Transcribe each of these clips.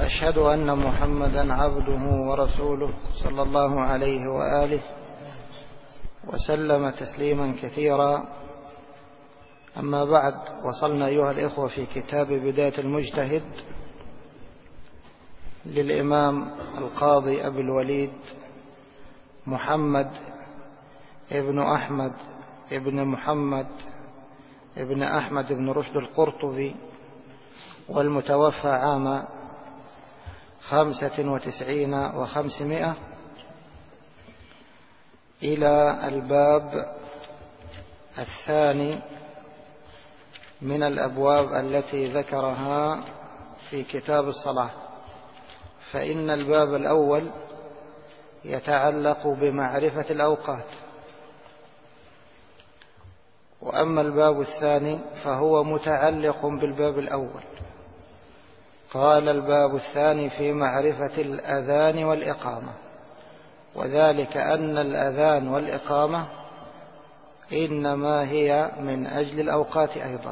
وأشهد أن محمدا عبده ورسوله صلى الله عليه وآله وسلم تسليما كثيرا. أما بعد، وصلنا أيها الإخوة في كتاب بداية المجتهد للإمام القاضي أبي الوليد محمد ابن أحمد ابن محمد ابن أحمد بن رشد القرطبي، والمتوفى عام 95 و500، إلى الباب الثاني من الأبواب التي ذكرها في كتاب الصلاة. فإن الباب الأول يتعلق بمعرفة الأوقات، وأما الباب الثاني فهو متعلق بالباب الأول. قال: الباب الثاني في معرفة الأذان والإقامة، وذلك أن الأذان والإقامة إنما هي من أجل الأوقات أيضا،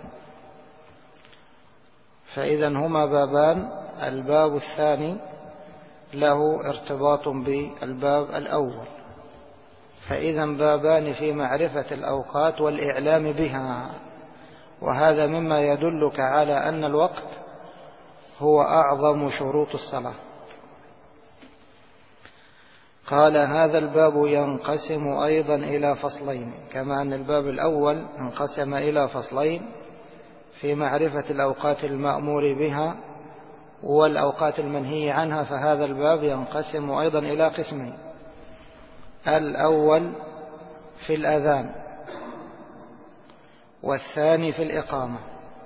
فإذا هما بابان. الباب الثاني له ارتباط بالباب الأول، فإذا بابان في معرفة الأوقات والإعلام بها، وهذا مما يدلك على أن الوقت هو أعظم شروط الصلاة. قال: هذا الباب ينقسم أيضا إلى فصلين، كما أن الباب الأول انقسم إلى فصلين في معرفة الأوقات المأمور بها والأوقات المنهي عنها، فهذا الباب ينقسم أيضا إلى قسمين: الأول في الأذان، والثاني في الإقامة.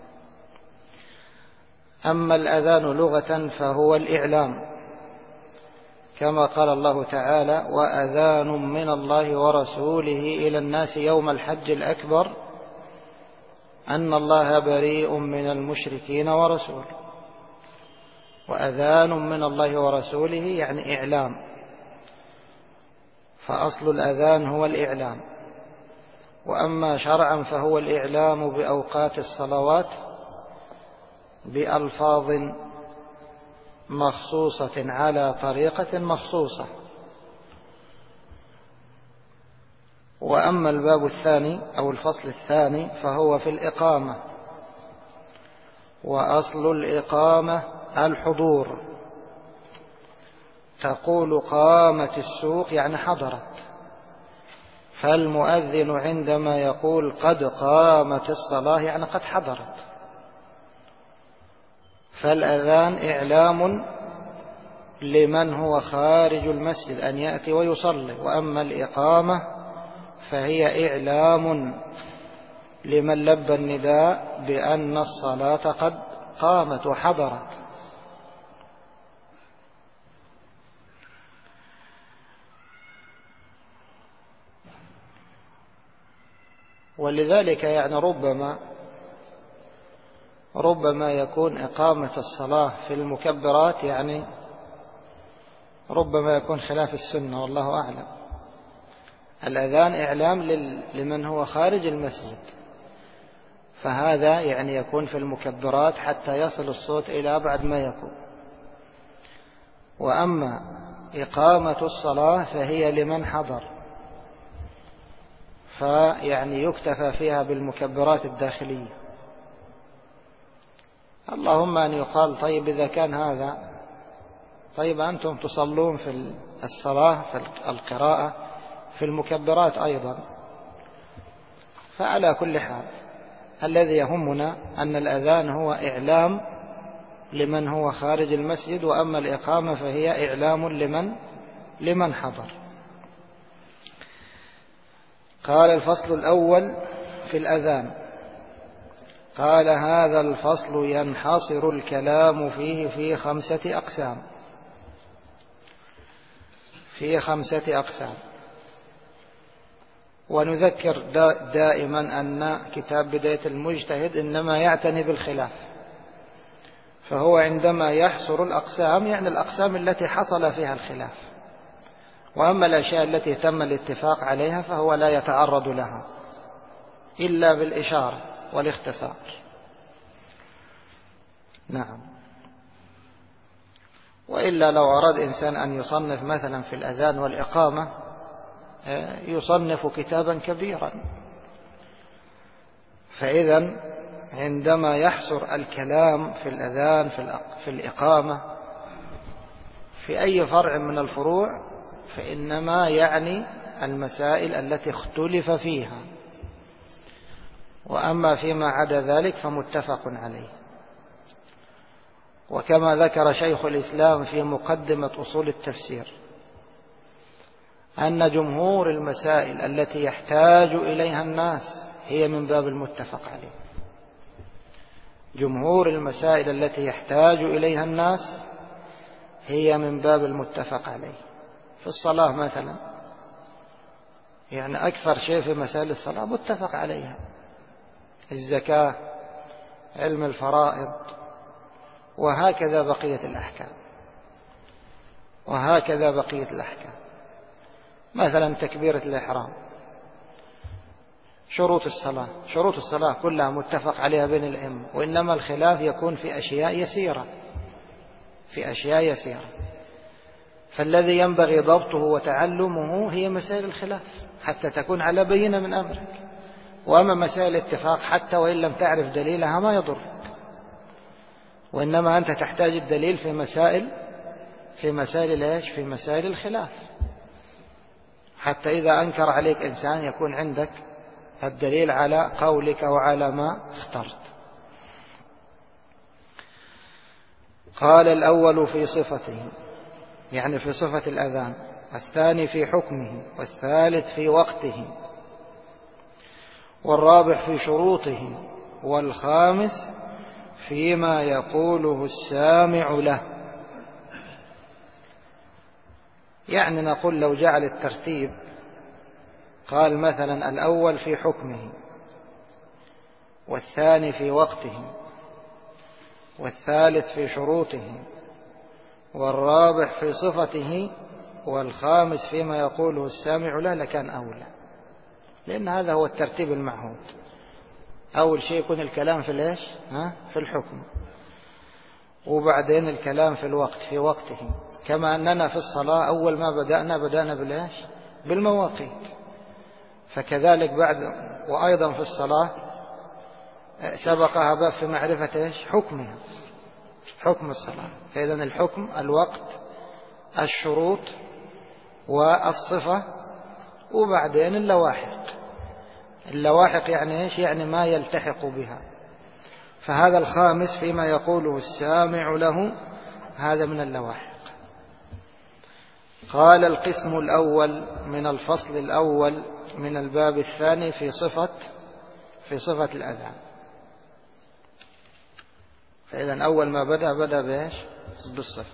أما الأذان لغة فهو الإعلام، كما قال الله تعالى: وأذان من الله ورسوله إلى الناس يوم الحج الأكبر أن الله بريء من المشركين ورسوله. وأذان من الله ورسوله يعني إعلام، فأصل الأذان هو الإعلام. وأما شرعا فهو الإعلام بأوقات الصلوات بألفاظ مخصوصة على طريقة مخصوصة. وأما الباب الثاني أو الفصل الثاني فهو في الإقامة، وأصل الإقامة الحضور. تقول قامت السوق يعني حضرت، فالمؤذن عندما يقول قد قامت الصلاة يعني قد حضرت. فالأذان إعلام لمن هو خارج المسجد أن يأتي ويصلي، وأما الإقامة فهي إعلام لمن لبى النداء بأن الصلاة قد قامت وحضرت. ولذلك يعني ربما يكون إقامة الصلاة في المكبرات يعني ربما يكون خلاف السنة، والله أعلم. الأذان إعلام لمن هو خارج المسجد، فهذا يعني يكون في المكبرات حتى يصل الصوت إلى أبعد ما يكون. وأما إقامة الصلاة فهي لمن حضر، فيعني يكتفى فيها بالمكبرات الداخلية. اللهم أن يقال: طيب إذا كان هذا، طيب أنتم تصلون في الصلاة في القراءة في المكبرات أيضا. فعلى كل حال الذي يهمنا أن الأذان هو إعلام لمن هو خارج المسجد، وأما الإقامة فهي إعلام لمن حضر. قال: الفصل الأول في الأذان. قال: هذا الفصل ينحصر الكلام فيه في 5 أقسام. في 5 أقسام. ونذكر دائما أن كتاب بداية المجتهد إنما يعتني بالخلاف، فهو عندما يحصر الأقسام يعني الأقسام التي حصل فيها الخلاف، وأما الأشياء التي تم الاتفاق عليها فهو لا يتعرض لها إلا بالإشارة والاختصار. نعم. وإلا لو أراد إنسان أن يصنف مثلا في الأذان والإقامة يصنف كتابا كبيرا. فإذا عندما يحصر الكلام في الأذان في الإقامة في أي فرع من الفروع فإنما يعني المسائل التي اختلف فيها، وأما فيما عدا ذلك فمتفق عليه. وكما ذكر شيخ الإسلام في مقدمة أصول التفسير أن جمهور المسائل التي يحتاج إليها الناس هي من باب المتفق عليه. جمهور المسائل التي يحتاج إليها الناس هي من باب المتفق عليه. في الصلاة مثلا يعني أكثر شيء في مسائل الصلاة متفق عليها، الزكاة، علم الفرائض، وهكذا بقية الأحكام. مثلا تكبيرة الإحرام، شروط الصلاة كلها متفق عليها بين الأئمة، وإنما الخلاف يكون في أشياء يسيرة. فالذي ينبغي ضبطه وتعلمه هي مسائل الخلاف حتى تكون على بينة من أمرك. وأما مسائل الاتفاق حتى وإن لم تعرف دليلها ما يضرك، وإنما أنت تحتاج الدليل في مسائل الخلاف، حتى إذا أنكر عليك إنسان يكون عندك الدليل على قولك وعلى ما اخترت. قال الأول في صفته، يعني في صفة الأذان، الثاني في حكمه، والثالث في وقته، والرابع في شروطه، والخامس فيما يقوله السامع له. يعني نقول لو جعل الترتيب قال مثلا الأول في حكمه، والثاني في وقته، والثالث في شروطه، والرابع في صفته، والخامس فيما يقوله السامع له، لكان أولى، لأن هذا هو الترتيب المعهود. أول شيء يكون الكلام في الحكم، وبعدين الكلام في الوقت في وقته، كما أننا في الصلاة أول ما بدأنا بالمواقيت، فكذلك بعد وأيضا في الصلاة سبقها باب في معرفة حكمها، حكم الصلاة. فإذا الحكم الوقت الشروط والصفة، وبعدين اللواحق يعني يعني ما يلتحق بها. فهذا الخامس فيما يقوله السامع له، هذا من اللواحق. قال القسم الأول من الفصل الأول من الباب الثاني في صفة الأذان. فإذا أول ما بدأ بالصفة.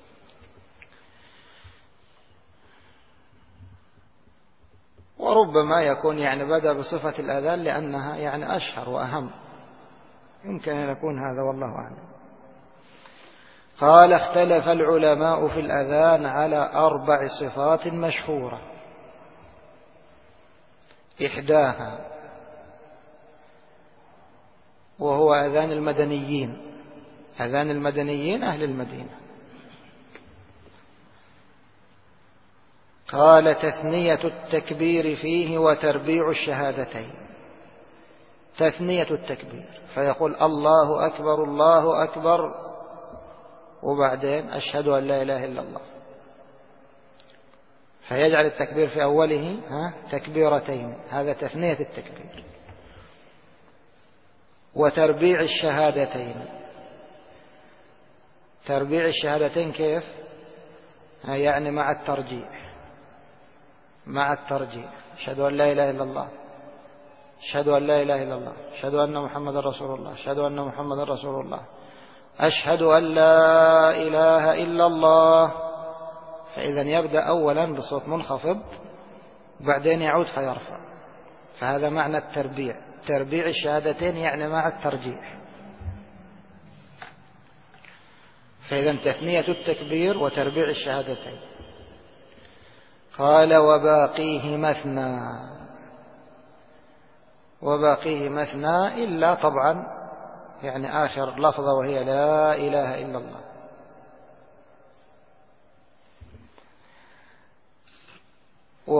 وربما يكون يعني بدأ بصفة الأذان لأنها يعني أشهر وأهم، يمكن أن يكون هذا والله أعلم. قال اختلف العلماء في الأذان على 4 صفات مشهورة، إحداها وهو أذان المدنيين أهل المدينة. قال تثنية التكبير فيه وتربيع الشهادتين. تثنية التكبير فيقول الله أكبر الله أكبر، وبعدين أشهد أن لا إله إلا الله، فيجعل التكبير في أوله تكبيرتين، هذا تثنية التكبير. وتربيع الشهادتين، تربيع الشهادتين كيف؟ يعني مع الترجيح، أشهد أن لا إله إلا الله، أشهد أن لا إله إلا الله، أشهد أن محمد رسول الله، أشهد أن محمد رسول الله، أشهد أن لا إله إلا الله. فإذا يبدأ أولا بصوت منخفض، بعدين يعود فيرفع، فهذا معنى التربيع. تربيع الشهادتين يعني مع الترجيح. فإذا تثنية التكبير وتربيع الشهادتين. قال وباقيه مثنى إلا طبعا يعني آخر لفظة وهي لا إله إلا الله.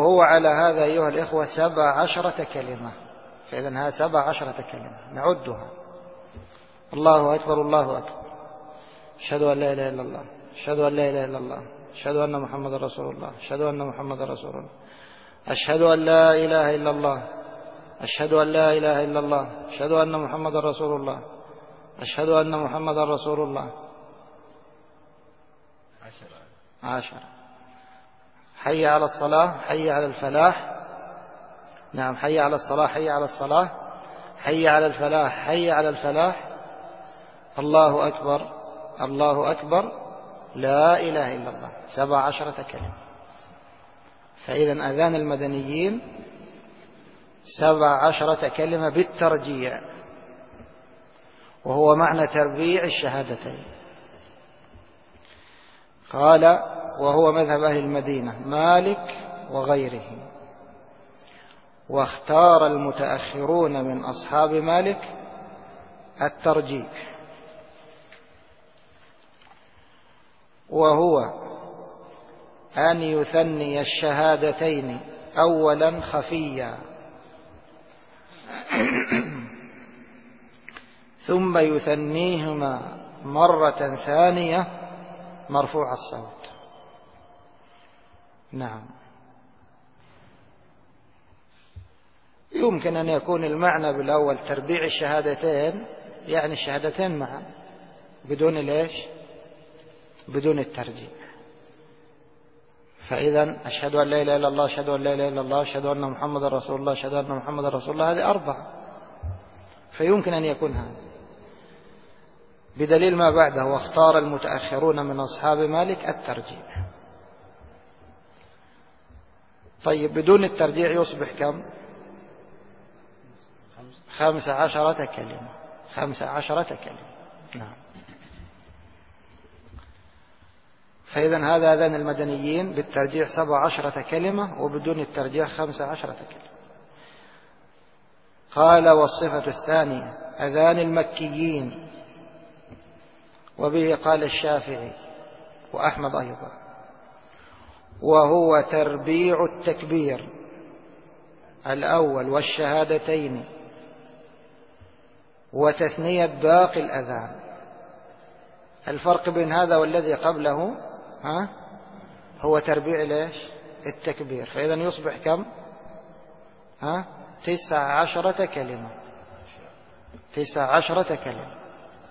وهو على هذا أيها الإخوة 17 كلمة. فإذن ها 17 كلمة نعدها: الله أكبر الله أكبر، أشهد أن لا إله إلا الله، أشهد أن لا إله إلا الله، أشهد أن محمد رسول الله، أشهد أن محمد رسول الله، أشهد أن لا إله إلا الله، أشهد أن لا إله إلا الله، أشهد أن محمد رسول الله، أشهد أن محمد رسول الله. 10. حي على الصلاة، حي على الفلاح. نعم، حي على الصلاة، حي على الصلاة، حي على الفلاح، حي على الفلاح. الله أكبر الله أكبر، لا إله إلا الله. 17 كلمة. فإذا أذان المدنيين 17 كلمة بالترجيع، وهو معنى تربيع الشهادتين. قال: وهو مذهب أهل المدينة مالك وغيره، واختار المتأخرون من أصحاب مالك الترجيح، وهو أن يثني الشهادتين أولا خفيا، ثم يثنيهما مرة ثانية مرفوع الصوت. نعم، يمكن أن يكون المعنى بالأول تربيع الشهادتين، يعني الشهادتين معا بدون ليش؟ بدون الترجيع. فإذا أشهد أن لا إله إلا الله، أشهد أن لا إله إلا الله، أشهد أن محمد رسول الله، أشهد أن محمد رسول الله، هذه 4. فيمكن أن يكون هذا بدليل ما بعده: واختار المتأخرون من أصحاب مالك الترجيع. طيب، بدون الترجيع يصبح كم؟ 15 كلمة. 15 كلمة. نعم. فإذا هذا أذان المدنيين بالترجيع 17 كلمة، وبدون الترجيع 15 كلمة. قال: والصفة الثانية أذان المكيين، وبه قال الشافعي وأحمد أيضا، وهو تربيع التكبير الأول والشهادتين وتثنية باقي الأذان. الفرق بين هذا والذي قبله هو تربيع ليش؟ التكبير. فإذا يصبح كم؟ 19 كلمة. 19 كلمة.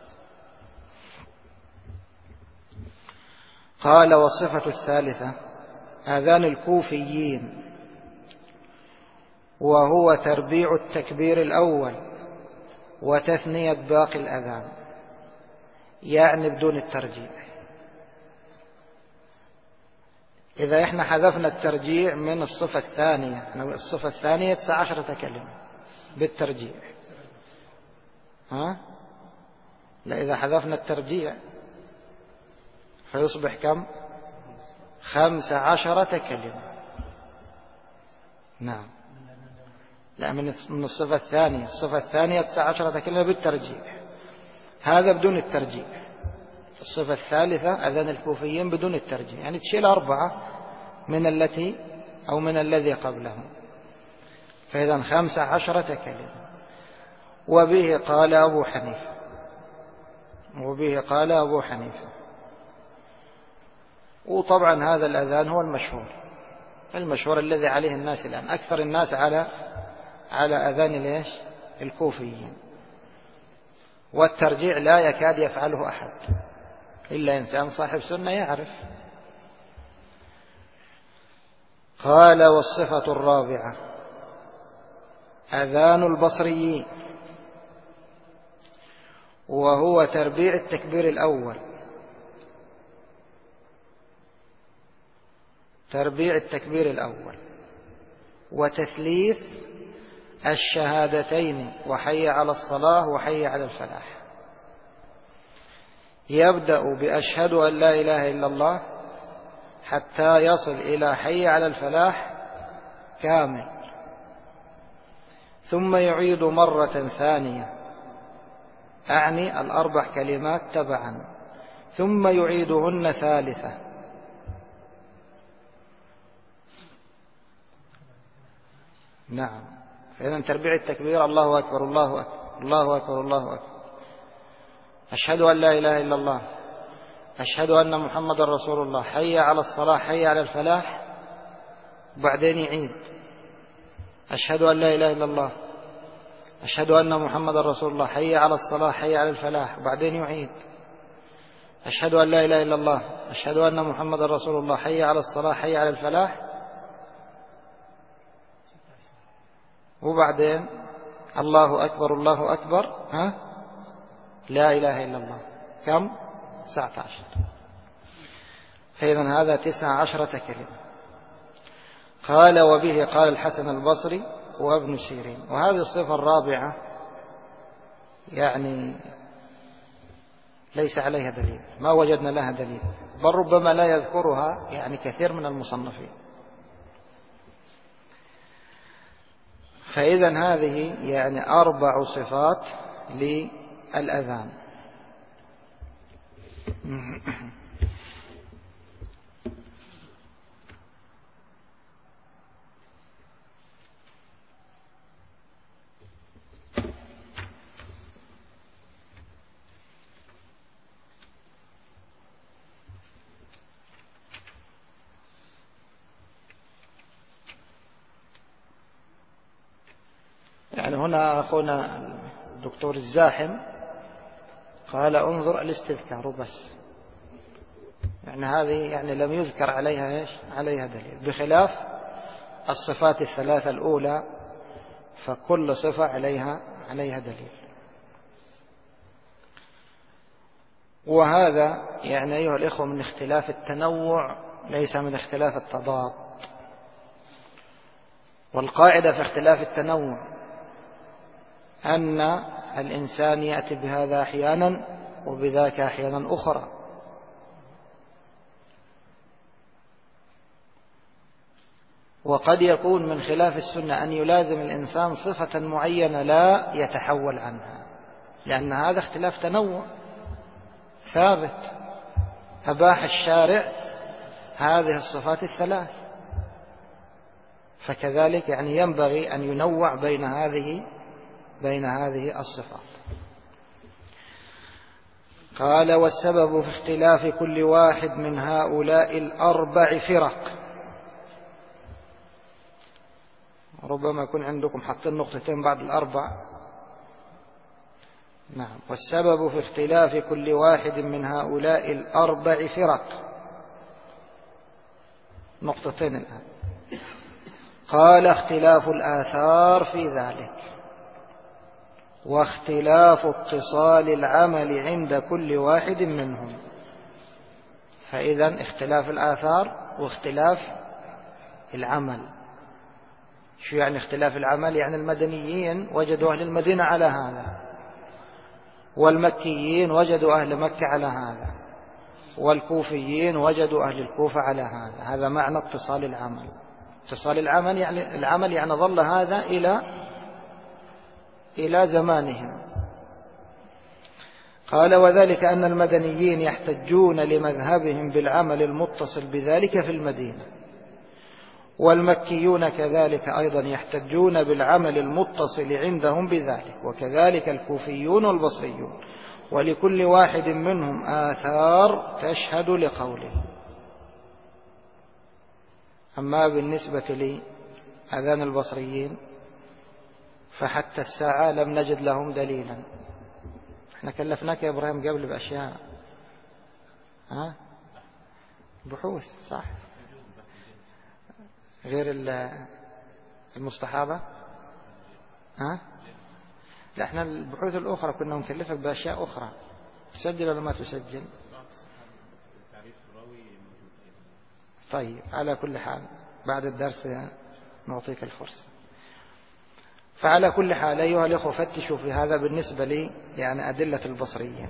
قال: والصفة الثالثة آذان الكوفيين، وهو تربيع التكبير الأول وتثنية باقي الأذان، يعني بدون الترجيع. إذا إحنا حذفنا الترجيع من الصفة الثانية، الصفة الثانية 19 كلمة بالترجيع. لا، إذا حذفنا الترجيع فيصبح كم؟ 15 كلمة. نعم، لا، من الصفة الثانية. الصفة الثانية 19 كلمة بالترجيع، هذا بدون الترجيع. الصفة الثالثة أذان الكوفيين بدون الترجيع، يعني تشيل 4 من التي أو من الذي قبله. فإذا 15 كلمة. وبه قال أبو حنيفة، وبه قال أبو حنيفة. وطبعا هذا الأذان هو المشهور الذي عليه الناس الآن. أكثر الناس على أذان ليش؟ الكوفيين. والترجيع لا يكاد يفعله أحد إلا إنسان صاحب سنة يعرف. قال: والصفة الرابعة أذان البصريين، وهو تربيع التكبير الأول، تربيع التكبير الأول وتثليث الشهادتين وحي على الصلاة وحي على الفلاح. يبدأ بأشهد أن لا إله إلا الله حتى يصل إلى حي على الفلاح كامل، ثم يعيد مرة ثانية، أعني 4 كلمات تبعا، ثم يعيدهن ثالثة. نعم. فإذا تربيع التكبير الله أكبر الله أكبر الله أكبر الله أكبر، أشهد أن لا إله إلا الله، أشهد أن محمد رسول الله، حي على الصلاة حي على الفلاح، وبعدين يعيد أشهد أن لا إله إلا الله، أشهد أن محمد رسول الله، حي على الصلاة حي على الفلاح، وبعدين يعيد أشهد أن لا إله إلا الله، أشهد أن محمد رسول الله، حي على الصلاة حي على الفلاح، وبعدين الله أكبر الله أكبر لا إله إلا الله. كم؟ 19. فإذا هذا 19 كلمة. قال وبه قال الحسن البصري وابن سيرين. وهذه الصفة الرابعة يعني ليس عليها دليل، ما وجدنا لها دليل، بل ربما لا يذكرها يعني كثير من المصنفين. فإذا هذه يعني 4 صفات للأذان. يعني هنا أخونا الدكتور الزاحم قال انظر الاستذكار بس، يعني هذه يعني لم يذكر عليها عليها دليل، بخلاف الصفات الثلاثة الأولى فكل صفة عليها دليل. وهذا يعني أيها الإخوة من اختلاف التنوع ليس من اختلاف التضاد. والقاعدة في اختلاف التنوع أن الإنسان يأتي بهذا أحيانا وبذاك أحيانا أخرى. وقد يكون من خلاف السنة أن يلازم الإنسان صفة معينة لا يتحول عنها، لأن هذا اختلاف تنوع ثابت. أباح الشارع هذه الصفات الثلاث، فكذلك يعني ينبغي أن ينوع بين هذه الصفات. قال والسبب في اختلاف كل واحد من هؤلاء 4 فرق. ربما يكون عندكم حاطين نقطتين بعد 4. نعم. والسبب في اختلاف كل واحد من هؤلاء 4 فرق، نقطتين الآن. قال اختلاف الآثار في ذلك، واختلاف اتصال العمل عند كل واحد منهم. فإذا اختلاف الآثار واختلاف العمل. شو يعني اختلاف العمل؟ يعني المدنيين وجدوا أهل المدينة على هذا، والمكيين وجدوا أهل مكة على هذا، والكوفيين وجدوا أهل الكوفة على هذا. هذا معنى اتصال العمل. اتصال العمل يعني ظل هذا إلى زمانهم. قال وذلك أن المدنيين يحتجون لمذهبهم بالعمل المتصل بذلك في المدينة، والمكيون كذلك أيضا يحتجون بالعمل المتصل عندهم بذلك، وكذلك الكوفيون والبصريون، ولكل واحد منهم آثار تشهد لقوله. أما بالنسبة لأذان البصريين فحتى الساعة لم نجد لهم دليلا. احنا كلفناك يا إبراهيم قبل بأشياء بحوث صح غير المستحاضة. لا احنا البحوث الأخرى كنا نكلفك بأشياء أخرى. تسجل ولا ما تسجل؟ طيب على كل حال بعد الدرس نعطيك الفرصة. فعلى كل حال أيها الأخوة فتشوا في هذا بالنسبة لي يعني أدلة البصريين.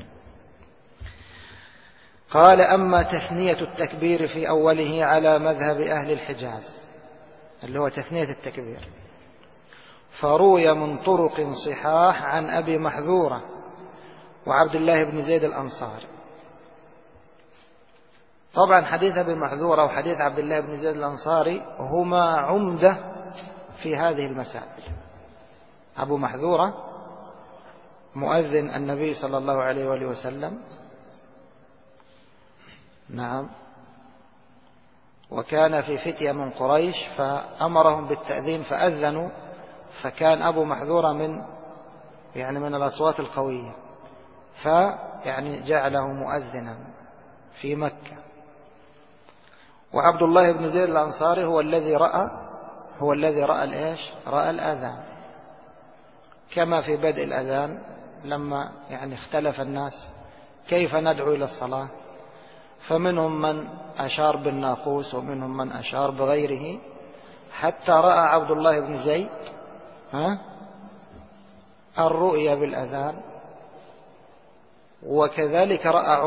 قال أما تثنية التكبير في أوله على مذهب أهل الحجاز اللي هو تثنية التكبير، فروي من طرق صحاح عن أبي محذورة وعبد الله بن زيد الأنصاري. طبعا حديث أبي محذورة وحديث عبد الله بن زيد الأنصاري هما عمدة في هذه المسائل. أبو محذورة مؤذن النبي صلى الله عليه وآله وسلم، نعم، وكان في فتية من قريش فأمرهم بالتأذين فأذنوا، فكان أبو محذورة من الأصوات القوية، جعله مؤذنا في مكة. وعبد الله بن زيد الأنصاري هو الذي رأى رأى الأذان، كما في بدء الأذان لما اختلف الناس كيف ندعو إلى الصلاة، فمنهم من أشار بالناقوس ومنهم من أشار بغيره، حتى رأى عبد الله بن زيد الرؤيا بالأذان، وكذلك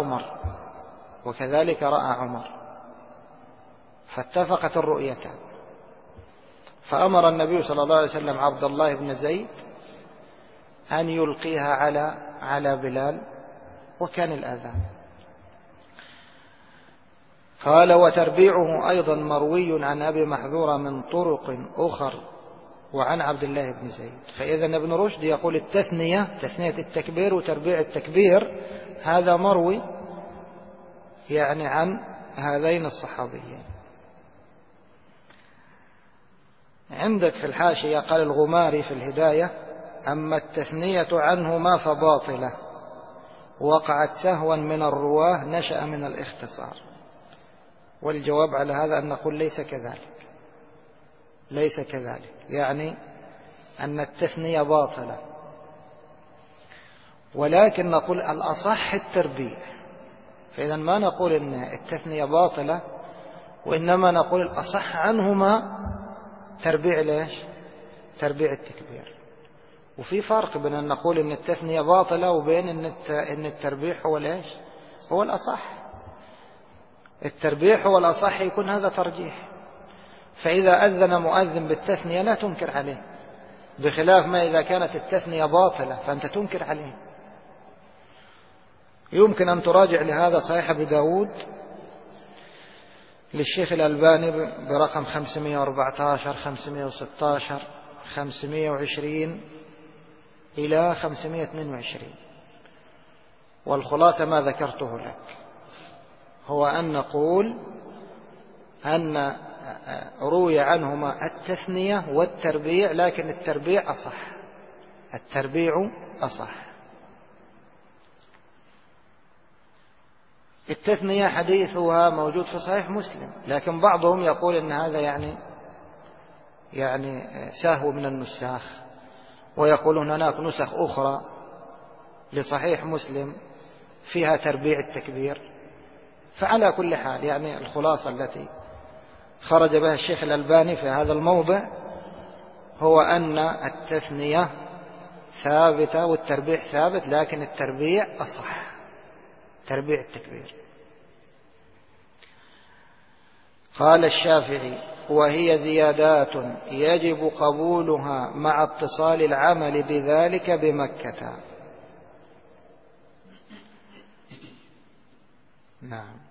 رأى عمر، فاتفقت الرؤيتان. فأمر النبي صلى الله عليه وسلم عبد الله بن زيد أن يلقيها على بلال، وكان الأذان. قال: وتربيعه أيضا مروي عن أبي محذورة من طرق أخر وعن عبد الله بن زيد. فإذا ابن رشد يقول تثنية التكبير وتربيع التكبير هذا مروي عن هذين الصحابيين. عندك في الحاشية قال الغماري في الهداية: أما التثنية عنهما فباطلة، وقعت سهوا من الرواه نشأ من الاختصار. والجواب على هذا أن نقول ليس كذلك، أن التثنية باطلة، ولكن نقول الأصح التربيع. فإذا ما نقول أن التثنية باطلة، وإنما نقول الأصح عنهما تربيع التكبير. وفي فرق بين أن نقول أن التثنية باطلة وبين أن التربيع هو الأصح. التربيع هو الأصح، يكون هذا ترجيح. فإذا أذن مؤذن بالتثنية لا تنكر عليه، بخلاف ما إذا كانت التثنية باطلة فأنت تنكر عليه. يمكن أن تراجع لهذا صحيح أبي داود للشيخ الألباني برقم 514 516 520 إلى 522. والخلاصة ما ذكرته لك هو أن نقول أن روي عنهما التثنية والتربيع، لكن التربيع أصح. التثنية حديثها موجود في صحيح مسلم، لكن بعضهم يقول إن هذا يعني سهو من النساخ، ويقولون هناك نسخ أخرى لصحيح مسلم فيها تربيع التكبير. فعلى كل حال الخلاصة التي خرج بها الشيخ الألباني في هذا الموضع هو أن التثنية ثابتة والتربيع ثابت، لكن التربيع أصح، تربيع التكبير. قال الشافعي: وهي زيادات يجب قبولها مع اتصال العمل بذلك بمكة. نعم.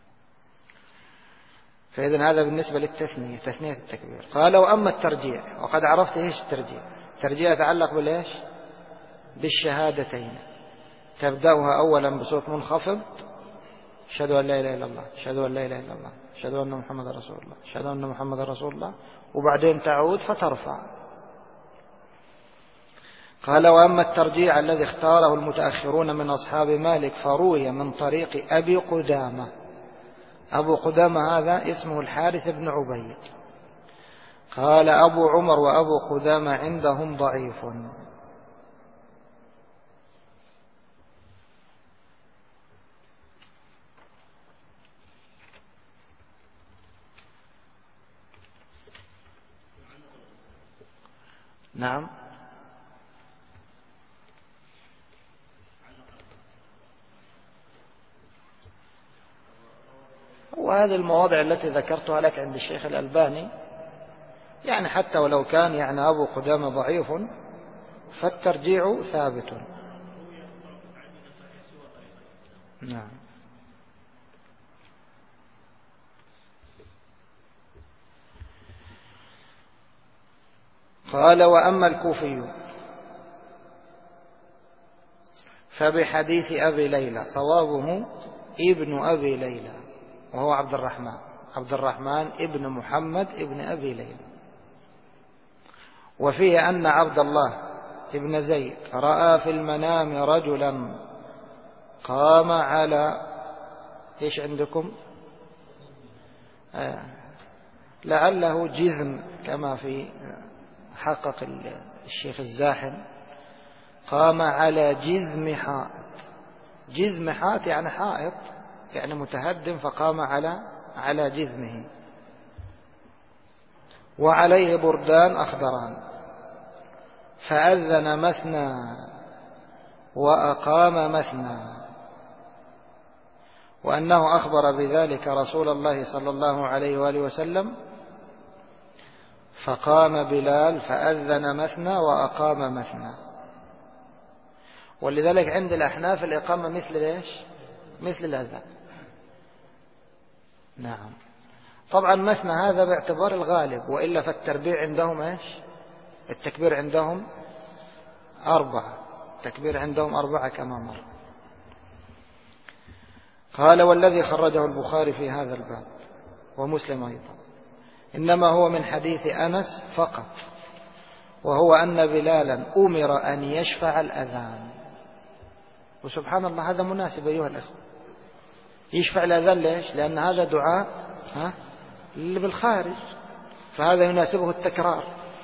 فإذن هذا بالنسبة للتثنية، تثنية التكبير. قال: وأما الترجيع، وقد عرفت إيش الترجيع. الترجيع يتعلق بالشهادتين، تبدأها أولا بصوت منخفض: أشهد أن لا إله إلا الله، أشهد أن لا إله إلا الله، أشهد أن محمد رسول الله، أشهد أن محمد رسول الله، وبعدين تعود فترفع. قال: وأما الترجيع الذي اختاره المتأخرون من أصحاب مالك فروي من طريق أبي قدامة. أبو قدامة هذا اسمه الحارث بن عبيد. قال أبو عمر: وأبو قدامة عندهم ضعيف. نعم. وهذه المواضع التي ذكرتها لك عند الشيخ الألباني حتى ولو كان أبو قدامة ضعيف فالترجيع ثابت. نعم. قال وأما الكوفي فبحديث أبي ليلى، صوابه ابن أبي ليلى وهو عبد الرحمن ابن محمد ابن أبي ليلى. وفيه أن عبد الله ابن زيد رأى في المنام رجلا قام على إيش عندكم؟ لعله جذم كما في حقق الشيخ الزاحم، قام على جذم حائط. جذم حائط يعني حائط يعني متهدم، فقام على جذمه، وعليه بردان أخضران، فأذن مثنى وأقام مثنى، وأنه أخبر بذلك رسول الله صلى الله عليه وآله وسلم، فقام بلال فأذن مثنى وأقام مثنى. ولذلك عند الأحناف الإقامة مثل إيش؟ مثل الأذان. نعم. طبعا مثنى هذا باعتبار الغالب، وإلا فالتربيع عندهم إيش؟ التكبير عندهم 4، التكبير عندهم 4 كما مر. قال والذي خرجه البخاري في هذا الباب ومسلم أيضا إنما هو من حديث أنس فقط، وهو أن بلالا أمر أن يشفع الأذان. وسبحان الله هذا مناسب أيها الأخوة، يشفع الأذان ليش؟ لأن هذا دعاء اللي بالخارج، فهذا يناسبه التكرار.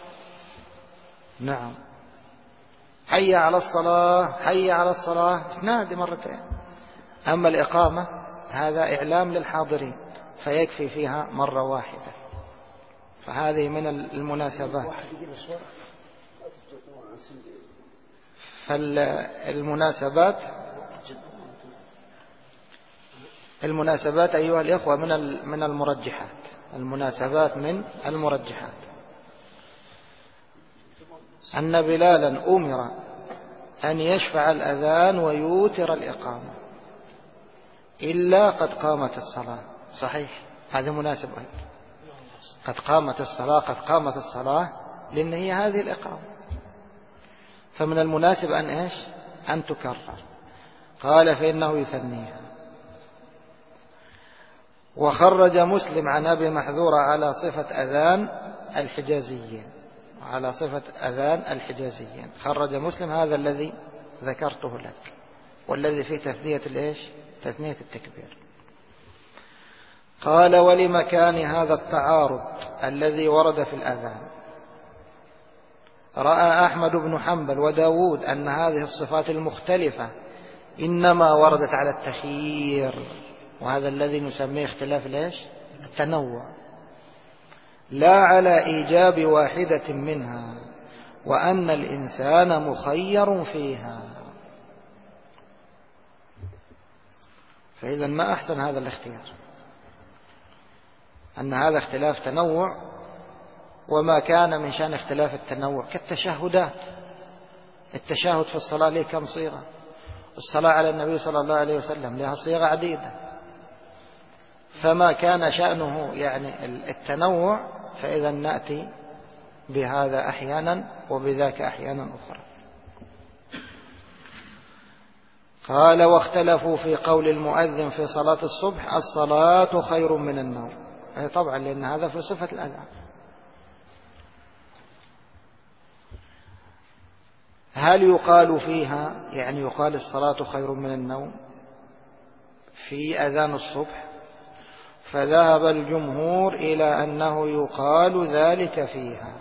نعم. حي على الصلاة، حي على الصلاة، تنادي مرتين. أما الإقامة هذا إعلام للحاضرين فيكفي فيها مرة واحدة، فهذه من المناسبات. المناسبات أيها الإخوة من المرجحات، المناسبات من المرجحات. أن بلالا أمر أن يشفع الأذان ويوتر الإقامة إلا قد قامت الصلاة. صحيح، هذا مناسب أيضا. قد قامت الصلاة، قد قامت الصلاة، لأن هي هذه الإقامة، فمن المناسب أن إيش؟ أن تكرر. قال فإنه يثنيها. وخرج مسلم عن أبي محذورة على صفة أذان الحجازيين، على صفة أذان الحجازيين. خرج مسلم هذا الذي ذكرته لك، والذي فيه تثنية الإيش؟ تثنية التكبير. قال ولمكان هذا التعارض الذي ورد في الأذان رأى أحمد بن حنبل وداود أن هذه الصفات المختلفة إنما وردت على التخيير، وهذا الذي نسميه اختلاف الإيش؟ التنوع، لا على إيجاب واحدة منها، وأن الإنسان مخير فيها. فإذا ما أحسن هذا الاختيار، أن هذا اختلاف تنوع، وما كان من شأن اختلاف التنوع كالتشهدات. التشهد في الصلاة له كم صيغة؟ الصلاة على النبي صلى الله عليه وسلم لها صيغة عديدة، فما كان شأنه يعني التنوع فإذا نأتي بهذا أحيانا وبذاك أحيانا أخرى. قال واختلفوا في قول المؤذن في صلاة الصبح الصلاة خير من النوم. طبعا لأن هذا في صفة الأذان. هل يقال فيها يعني يقال الصلاة خير من النوم في أذان الصبح؟ فذهب الجمهور إلى أنه يقال ذلك فيها،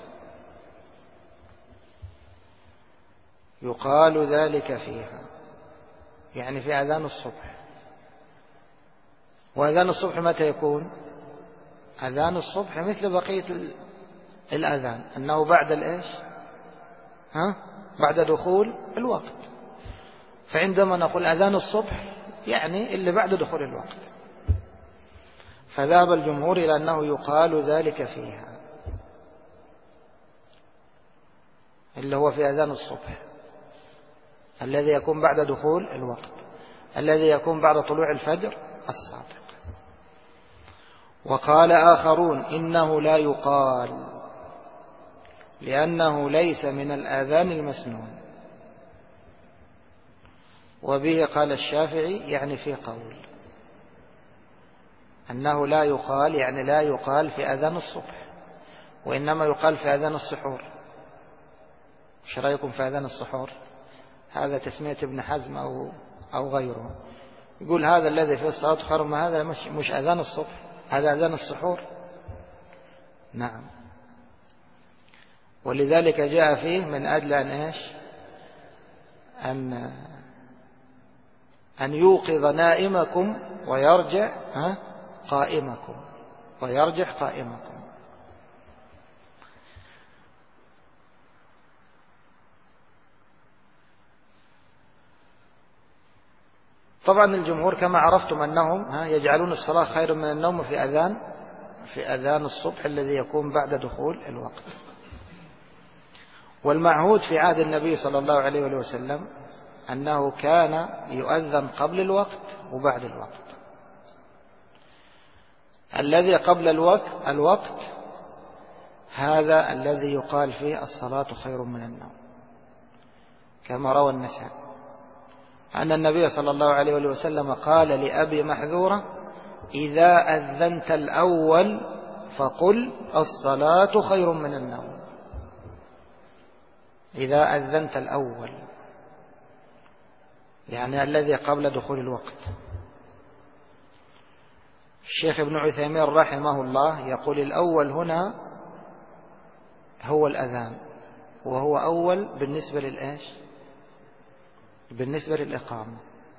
يقال ذلك فيها يعني في أذان الصبح. وأذان الصبح متى يكون؟ أذان الصبح مثل بقية الأذان أنه بعد الإيش؟ بعد دخول الوقت. فعندما نقول أذان الصبح يعني اللي بعد دخول الوقت. فذهب الجمهور إلى أنه يقال ذلك فيها، اللي هو في أذان الصبح الذي يكون بعد دخول الوقت، الذي يكون بعد طلوع الفجر الصادق. وقال آخرون إنه لا يقال، لأنه ليس من الآذان المسنون. وبه قال الشافعي يعني في قول أنه لا يقال، يعني لا يقال في أذان الصبح، وإنما يقال في أذان السحور. ايش رأيكم في أذان السحور؟ هذا تسمية ابن حزم أو غيره، يقول هذا الذي فيه الصلاة خير من هذا مش أذان الصبح، هذا أذان السحور. نعم. ولذلك جاء فيه من أجل أن إيش؟ أن يوقظ نائمكم ويرجع قائمكم، ويرجع قائمكم. طبعا الجمهور كما عرفتم أنهم يجعلون الصلاة خير من النوم في أذان الصبح الذي يكون بعد دخول الوقت. والمعهود في عهد النبي صلى الله عليه وسلم أنه كان يؤذن قبل الوقت وبعد الوقت. الذي قبل الوقت هذا الذي يقال فيه الصلاة خير من النوم، كما روى النسائي أن النبي صلى الله عليه وسلم قال لأبي محذورة: إذا أذنت الأول فقل الصلاة خير من النوم. إذا أذنت الأول يعني الذي قبل دخول الوقت. الشيخ ابن عثيمين رحمه الله يقول الأول هنا هو الأذان، وهو أول بالنسبة للإيش؟ بالنسبة للإقامة.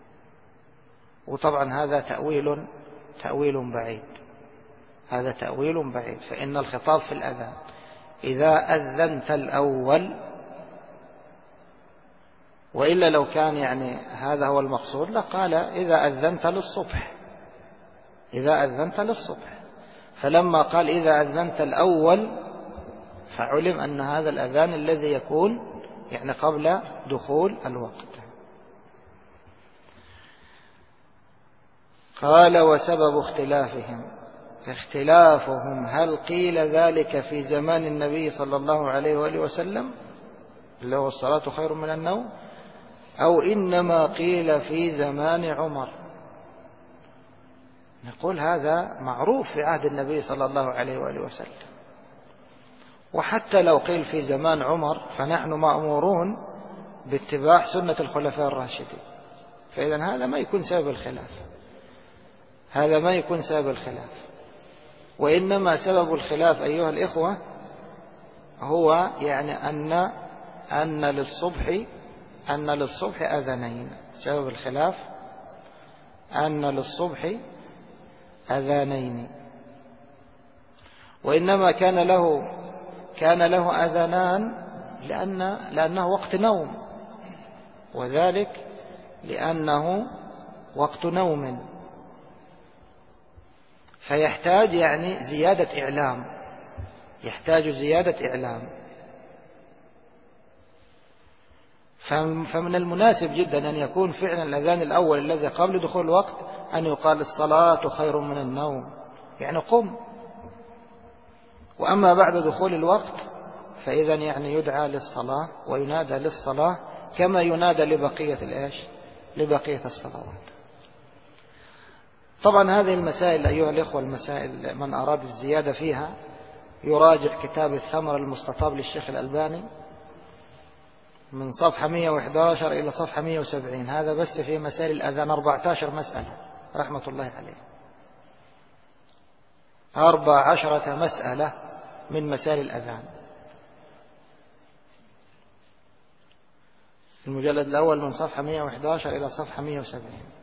وطبعا هذا تأويل بعيد، هذا تأويل بعيد، فإن الخطاب في الأذان إذا أذنت الأول، وإلا لو كان يعني هذا هو المقصود لقال إذا أذنت للصبح، إذا أذنت للصبح. فلما قال إذا أذنت الأول فعلم أن هذا الأذان الذي يكون يعني قبل دخول الوقت. قال: وسبب اختلافهم هل قيل ذلك في زمان النبي صلى الله عليه وآله وسلم اللي هو الصلاة خير من النوم، أو إنما قيل في زمان عمر؟ نقول هذا معروف في عهد النبي صلى الله عليه وآله وسلم، وحتى لو قيل في زمان عمر فنحن مأمورون باتباع سنة الخلفاء الراشدين، فإذا هذا ما يكون سبب الخلاف، هذا ما يكون سبب الخلاف. وإنما سبب الخلاف أيها الإخوة هو يعني أن للصبح أذانين. سبب الخلاف أن للصبح أذانين، وإنما كان له أذانان لأنه وقت نوم، وذلك لأنه وقت نوم، فيحتاج يعني زيادة إعلام، يحتاج زيادة إعلام. فمن المناسب جدا أن يكون فعلا الأذان الأول الذي قبل دخول الوقت أن يقال الصلاة خير من النوم، يعني قم. وأما بعد دخول الوقت فإذا يعني يدعى للصلاة وينادى للصلاة كما ينادى لبقية الصلوات. طبعا هذه المسائل أيها الإخوة، المسائل من أراد الزيادة فيها يراجع كتاب الثمر المستطاب للشيخ الألباني من صفحة 111 إلى صفحة 170. هذا بس في مسائل الأذان 14 مسألة رحمة الله عليه، 14 مسألة من مسائل الأذان. المجلد الأول من صفحة 111 إلى صفحة 170.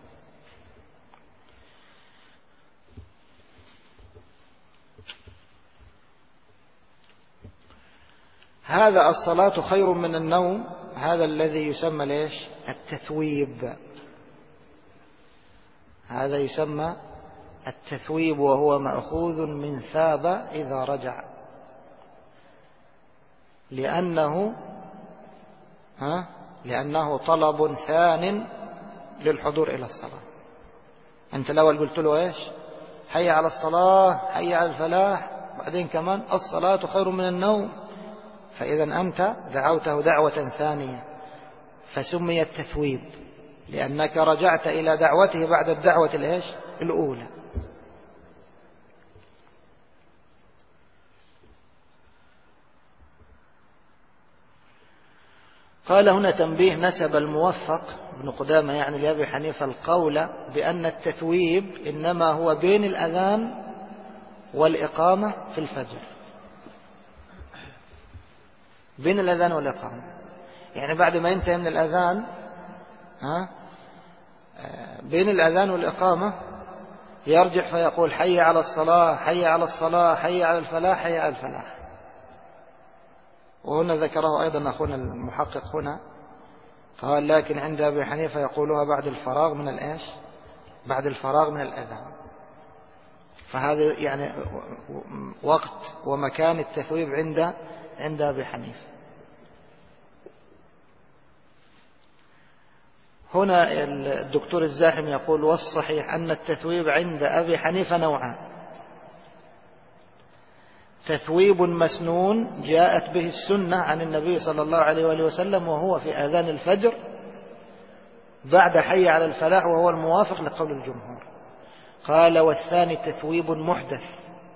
هذا الصلاة خير من النوم، هذا الذي يسمى ليش؟ التثويب. هذا يسمى التثويب، وهو مأخوذ من ثاب إذا رجع، لأنه طلب ثان للحضور إلى الصلاة. أنت الأول قلت له إيش؟ حي على الصلاة، حي على الفلاح، بعدين كمان الصلاة خير من النوم، فإذا أنت دعوته دعوة ثانية فسمي التثويب، لأنك رجعت إلى دعوته بعد الدعوة الأولى. قال هنا تنبيه: نسب الموفق ابن قدامة يعني لأبي حنيفة القول بأن التثويب إنما هو بين الأذان والإقامة في الفجر، بين الأذان والإقامة، يعني بعد ما ينتهي من الأذان بين الأذان والإقامة يرجع فيقول: حي على الصلاة، حي على الصلاة، حي على الفلاح، حي على الفلاح. وهنا ذكره أيضا أخونا المحقق هنا، قال: لكن عند أبي حنيفة يقولها بعد الفراغ من بعد الفراغ من الأذان. فهذا يعني وقت ومكان التثويب عند أبي حنيفة. هنا الدكتور الزاحم يقول: والصحيح أن التثويب عند أبي حنيفة نوعان: تثويب مسنون جاءت به السنة عن النبي صلى الله عليه وآله وسلم، وهو في آذان الفجر بعد حي على الفلاح، وهو الموافق لقول الجمهور. قال: والثاني تثويب محدث،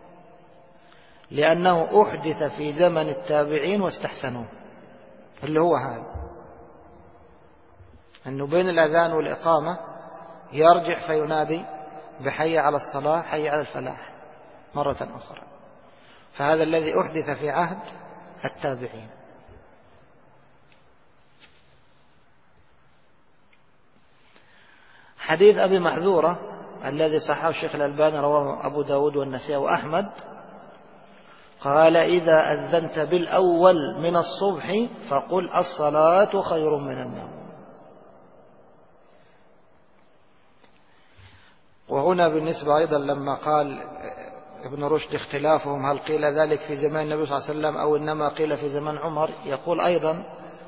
لأنه أحدث في زمن التابعين واستحسنوه، اللي هو هذا، أنه بين الأذان والإقامة يرجع فينادي بحي على الصلاة، حي على الفلاح مرة أخرى. فهذا الذي أحدث في عهد التابعين. حديث أبي محذورة الذي صححه الشيخ الألباني رواه أبو داود والنسائي وأحمد، قال: إذا أذنت بالأول من الصبح فقل الصلاة خير من النوم. وهنا بالنسبة أيضا لما قال ابن رشد اختلافهم هل قيل ذلك في زمان النبي صلى الله عليه وسلم أو إنما قيل في زمان عمر، يقول أيضا: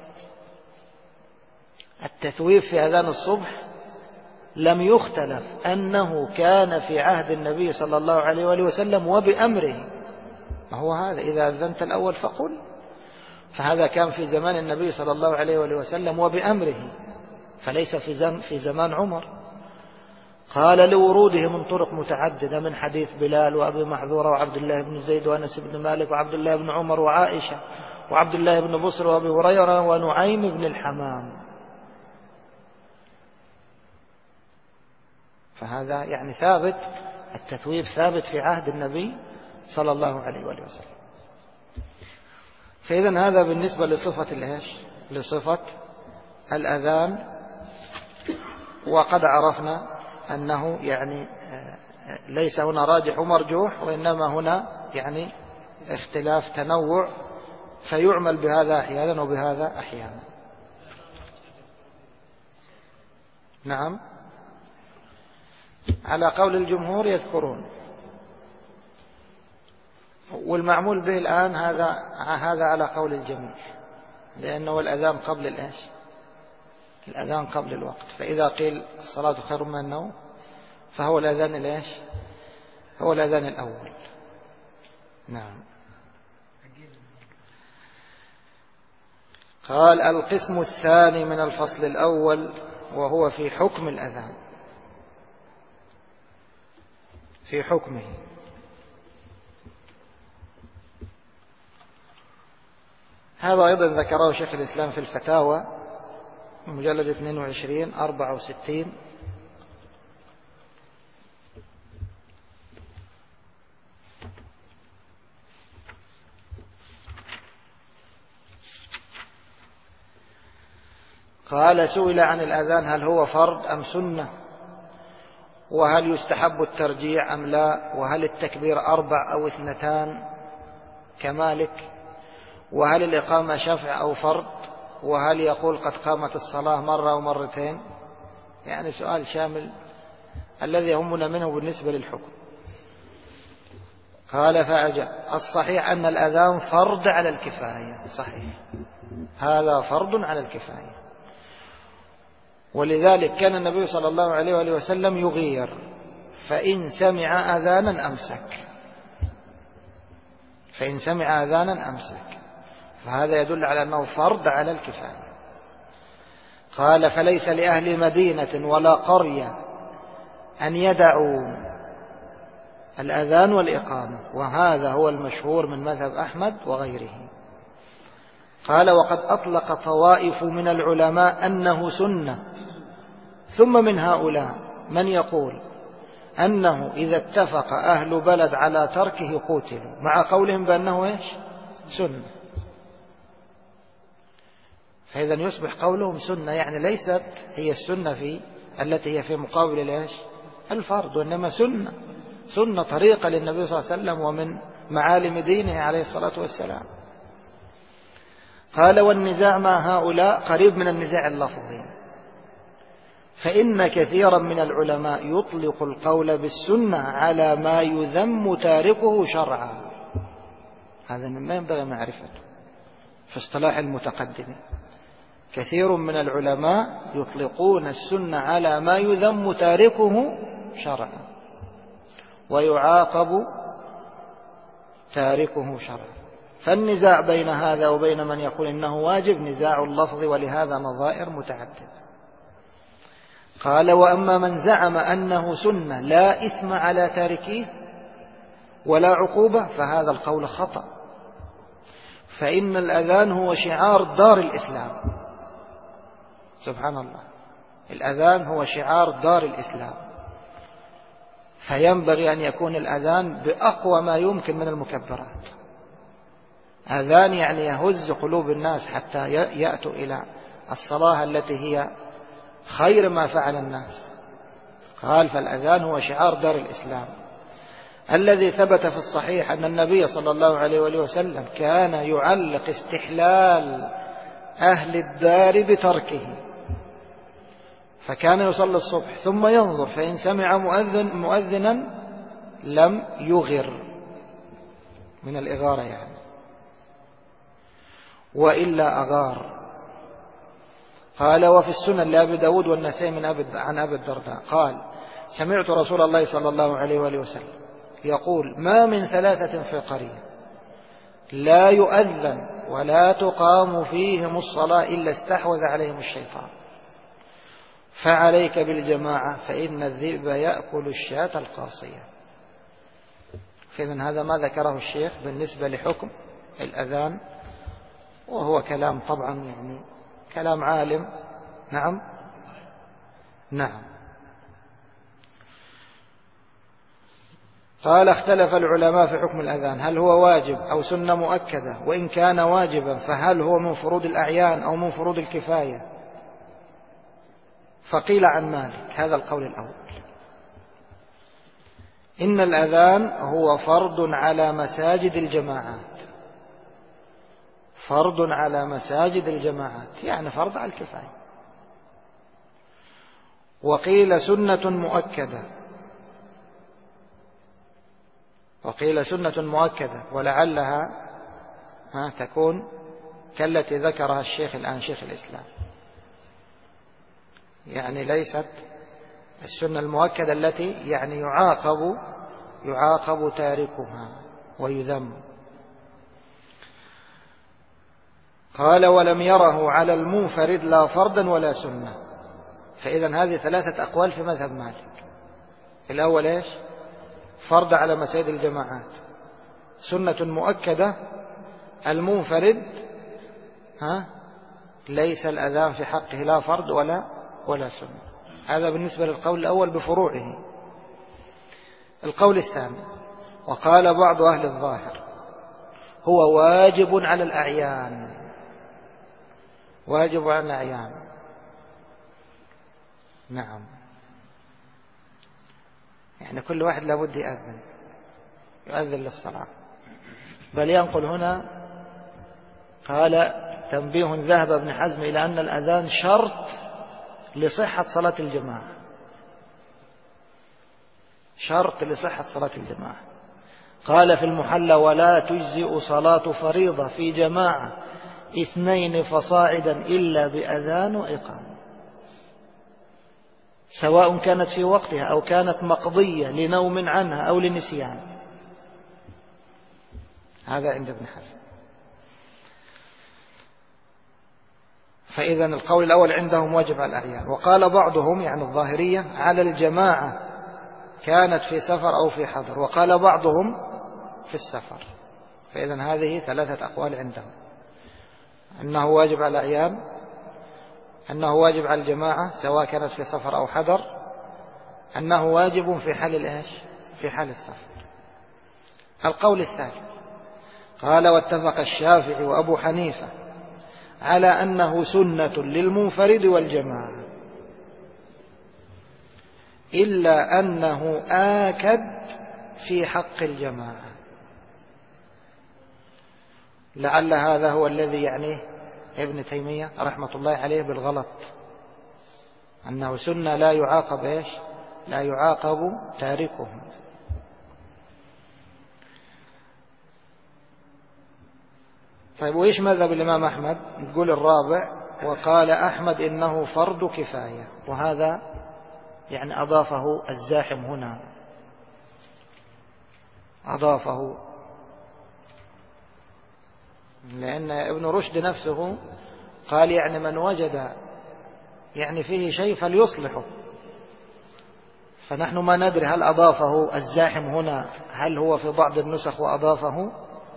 التثويب في أذان الصبح لم يختلف أنه كان في عهد النبي صلى الله عليه وآله وسلم وبأمره. ما هو هذا: إذا أذنت الأول فقل، فهذا كان في زمان النبي صلى الله عليه وآله وسلم وبأمره، فليس في زمان عمر. قال: لوروده من طرق متعددة من حديث بلال وأبي محذورة وعبد الله بن زيد وأنس بن مالك وعبد الله بن عمر وعائشة وعبد الله بن بصر وأبي هريرة ونعيم بن الحمام. فهذا يعني ثابت، التثويب ثابت في عهد النبي صلى الله عليه وآله وسلم. فإذن هذا بالنسبة لصفة الأذان. وقد عرفنا أنه يعني ليس هنا راجح ومرجوح، وإنما هنا يعني اختلاف تنوع، فيعمل بهذا أحيانا وبهذا أحيانا. نعم، على قول الجمهور يذكرون، والمعمول به الآن هذا على قول الجميع، لأنه الأذان قبل الأذان قبل الوقت. فإذا قيل الصلاة خير من النوم فهو الأذان هو الأذان الأول. نعم. قال: القسم الثاني من الفصل الأول، وهو في حكم الأذان، في حكمه. هذا أيضا ذكره شيخ الإسلام في الفتاوى مجلد 22 64. قال: سئل عن الأذان هل هو فرض أم سنة، وهل يستحب الترجيع أم لا، وهل التكبير 4 أو 2 كمالك، وهل الإقامة شفع أو فرض، وهل يقول قد قامت الصلاة مرة أو مرتين. يعني سؤال شامل الذي يهمنا منه بالنسبة للحكم. قال: فأجاب: الصحيح أن الأذان فرض على الكفاية. صحيح، هذا فرض على الكفاية، ولذلك كان النبي صلى الله عليه وآله وسلم يغير، فإن سمع أذانا أمسك، فهذا يدل على أنه فرض على الكفاية. قال فليس لأهل مدينة ولا قرية أن يدعوا الأذان والإقامة، وهذا هو المشهور من مذهب أحمد وغيره. قال وقد أطلق طوائف من العلماء أنه سنة، ثم من هؤلاء من يقول أنه إذا اتفق أهل بلد على تركه قوتلوا، مع قولهم بأنه إيش؟ سنة. فإذا يصبح قولهم سنة، يعني ليست هي السنة التي هي في مقابل الإيش؟ الفرض، وإنما سنة طريقة للنبي صلى الله عليه وسلم ومن معالم دينه عليه الصلاة والسلام. قال والنزاع مع هؤلاء قريب من النزاع اللفظي، فإن كثيرا من العلماء يطلق القول بالسنة على ما يذم تاركه شرعا. هذا مما ينبغي معرفته في اصطلاح المتقدمين. كثير من العلماء يطلقون السنة على ما يذم تاركه شرعا ويعاقب تاركه شرعا. فالنزاع بين هذا وبين من يقول إنه واجب نزاع اللفظ، ولهذا نظائر متعددة. قال وأما من زعم أنه سنة لا إثم على تاركيه ولا عقوبة فهذا القول خطأ، فإن الأذان هو شعار دار الإسلام. سبحان الله، الأذان هو شعار دار الإسلام، فينبغي أن يكون الأذان بأقوى ما يمكن من المكبرات. أذان يعني يهز قلوب الناس حتى يأتوا إلى الصلاة التي هي خير ما فعل الناس. قال فالأذان هو شعار دار الإسلام الذي ثبت في الصحيح أن النبي صلى الله عليه وآله وسلم كان يعلق استحلال أهل الدار بتركه، فكان يصلي الصبح ثم ينظر فإن سمع مؤذنا لم يغر، من الإغارة يعني، وإلا أغار. قال وفي السنن لأبي داود والنسائي عن أبي الدرداء قال سمعت رسول الله صلى الله عليه وآله وسلم يقول ما من ثلاثة في قرية لا يؤذن ولا تقام فيهم الصلاة إلا استحوذ عليهم الشيطان، فعليك بالجماعة فإن الذئب يأكل الشاة القاصية. فإذن هذا ما ذكره الشيخ بالنسبة لحكم الأذان، وهو كلام طبعا يعني كلام عالم. نعم. قال اختلف العلماء في حكم الأذان، هل هو واجب أو سنة مؤكدة؟ وإن كان واجبا فهل هو من فروض الأعيان أو من فروض الكفاية؟ فقيل عن مالك هذا القول الأول، إن الأذان هو فرض على مساجد الجماعات، فرض على مساجد الجماعات يعني فرض على الكفاية. وقيل سنة مؤكدة، وقيل سنة مؤكدة ولعلها تكون كالتي ذكرها الشيخ الآن شيخ الإسلام، يعني ليست السنة المؤكدة التي يعني يعاقب تاركها ويذم. قال ولم يره على المنفرد لا فرضا ولا سنة. فإذا هذه ثلاثة أقوال في مذهب مالك. الأول إيش؟ فرض على مساجد الجماعات، سنة مؤكدة، المنفرد ليس الأذان في حقه لا فرض ولا سنة. هذا بالنسبة للقول الأول بفروعه. القول الثاني وقال بعض أهل الظاهر هو واجب على الأعيان، واجب على الأعيان. نعم، يعني كل واحد لابد يؤذن للصلاة. بل ينقل هنا قال تنبيه ذهب ابن حزم إلى أن الأذان شرط لصحة صلاة الجماعة، شرط لصحة صلاة الجماعة. قال في المحلى ولا تجزئ صلاة فريضة في جماعة 2 فصاعدا إلا بأذان وإقامة، سواء كانت في وقتها أو كانت مقضية لنوم عنها أو لنسيان. هذا عند ابن حزم. فإذا القول الأول عندهم واجب على الأعيان. وقال بعضهم يعني الظاهرية على الجماعة كانت في سفر أو في حضر، وقال بعضهم في السفر. فإذا هذه ثلاثة أقوال عندهم: أنه واجب على الأعيان، أنه واجب على الجماعة سواء كانت في سفر أو حضر، أنه واجب في حال الإيش؟ في حال السفر. القول الثالث قال: واتفق الشافعي وأبو حنيفة على أنه سنة للمنفرد والجماعة، إلا أنه آكد في حق الجماعة. لعل هذا هو الذي يعنيه ابن تيمية رحمة الله عليه بالغلط، أنه سنة لا يعاقب إيش؟ لا يعاقب تاركه. طيب وإيش مذهب الإمام أحمد؟ نقول الرابع: وقال أحمد إنه فرض كفاية. وهذا يعني أضافه الزاحم هنا، أضافه، لأن ابن رشد نفسه قال يعني من وجد يعني فيه شيء فليصلحه. فنحن ما ندري هل أضافه الزاحم هنا، هل هو في بعض النسخ وأضافه،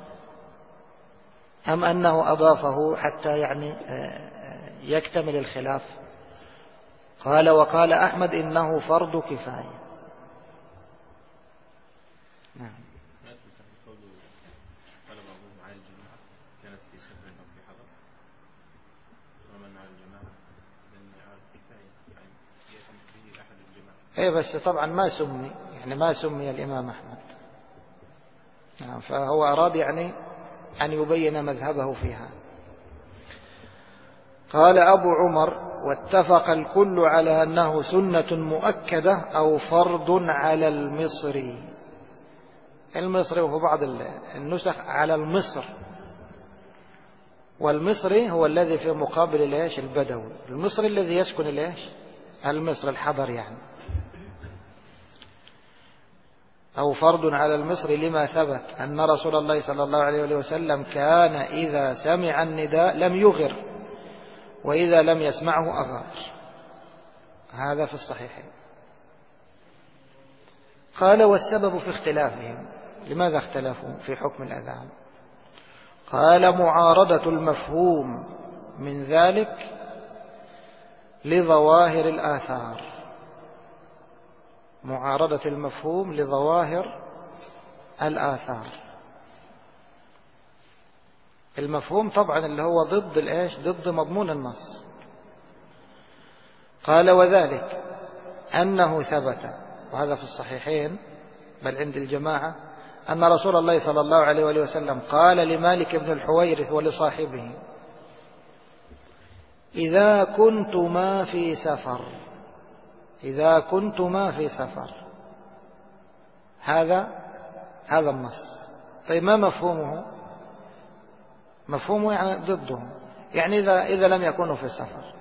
أم أنه أضافه حتى يعني يكتمل الخلاف. قال: وقال أحمد إنه فرض كفاية. نعم. ايه بس طبعا ما سمي، يعني ما سمي الإمام أحمد. نعم. فهو أراد يعني أن يبين مذهبه فيها. قال أبو عمر: واتفق الكل على أنه سنة مؤكدة أو فرض على المصري. المصري وفي بعض النسخ على المصر، والمصري هو الذي في مقابل الإيش؟ البدوي. المصري الذي يسكن الإيش؟ المصر الحضر يعني. أو فرض على المصري لما ثبت أن رسول الله صلى الله عليه وسلم كان إذا سمع النداء لم يغر، وإذا لم يسمعه أغار. هذا في الصحيحين. قال: والسبب في اختلافهم. لماذا اختلفوا في حكم الأذان؟ قال: معارضة المفهوم من ذلك لظواهر الآثار. معارضة المفهوم لظواهر الآثار. المفهوم طبعا اللي هو ضد الإيش؟ ضد مضمون النص. قال: وذلك أنه ثبت، وهذا في الصحيحين بل عند الجماعة، أن رسول الله صلى الله عليه وسلم قال لمالك بن الحويرث ولصاحبه: إذا كنتما في سفر، إذا كنتما في سفر. هذا النص. طيب ما مفهومه؟ مفهومه يعني ضده، يعني إذا لم يكونوا في السفر.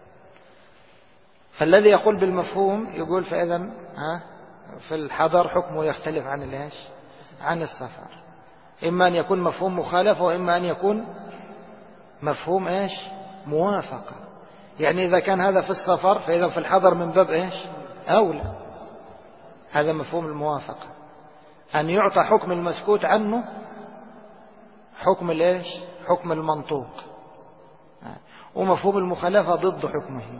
فالذي يقول بالمفهوم يقول فإذا في الحضر حكمه يختلف عن الإيش؟ عن السفر. إما أن يكون مفهوم مخالفة، وإما أن يكون مفهوم إيش؟ موافقة. يعني إذا كان هذا في السفر فإذا في الحضر من باب إيش؟ أولى. هذا مفهوم الموافقة، أن يعطى حكم المسكوت عنه حكم الإيش؟ حكم المنطوق. ومفهوم المخالفة ضد حكمه.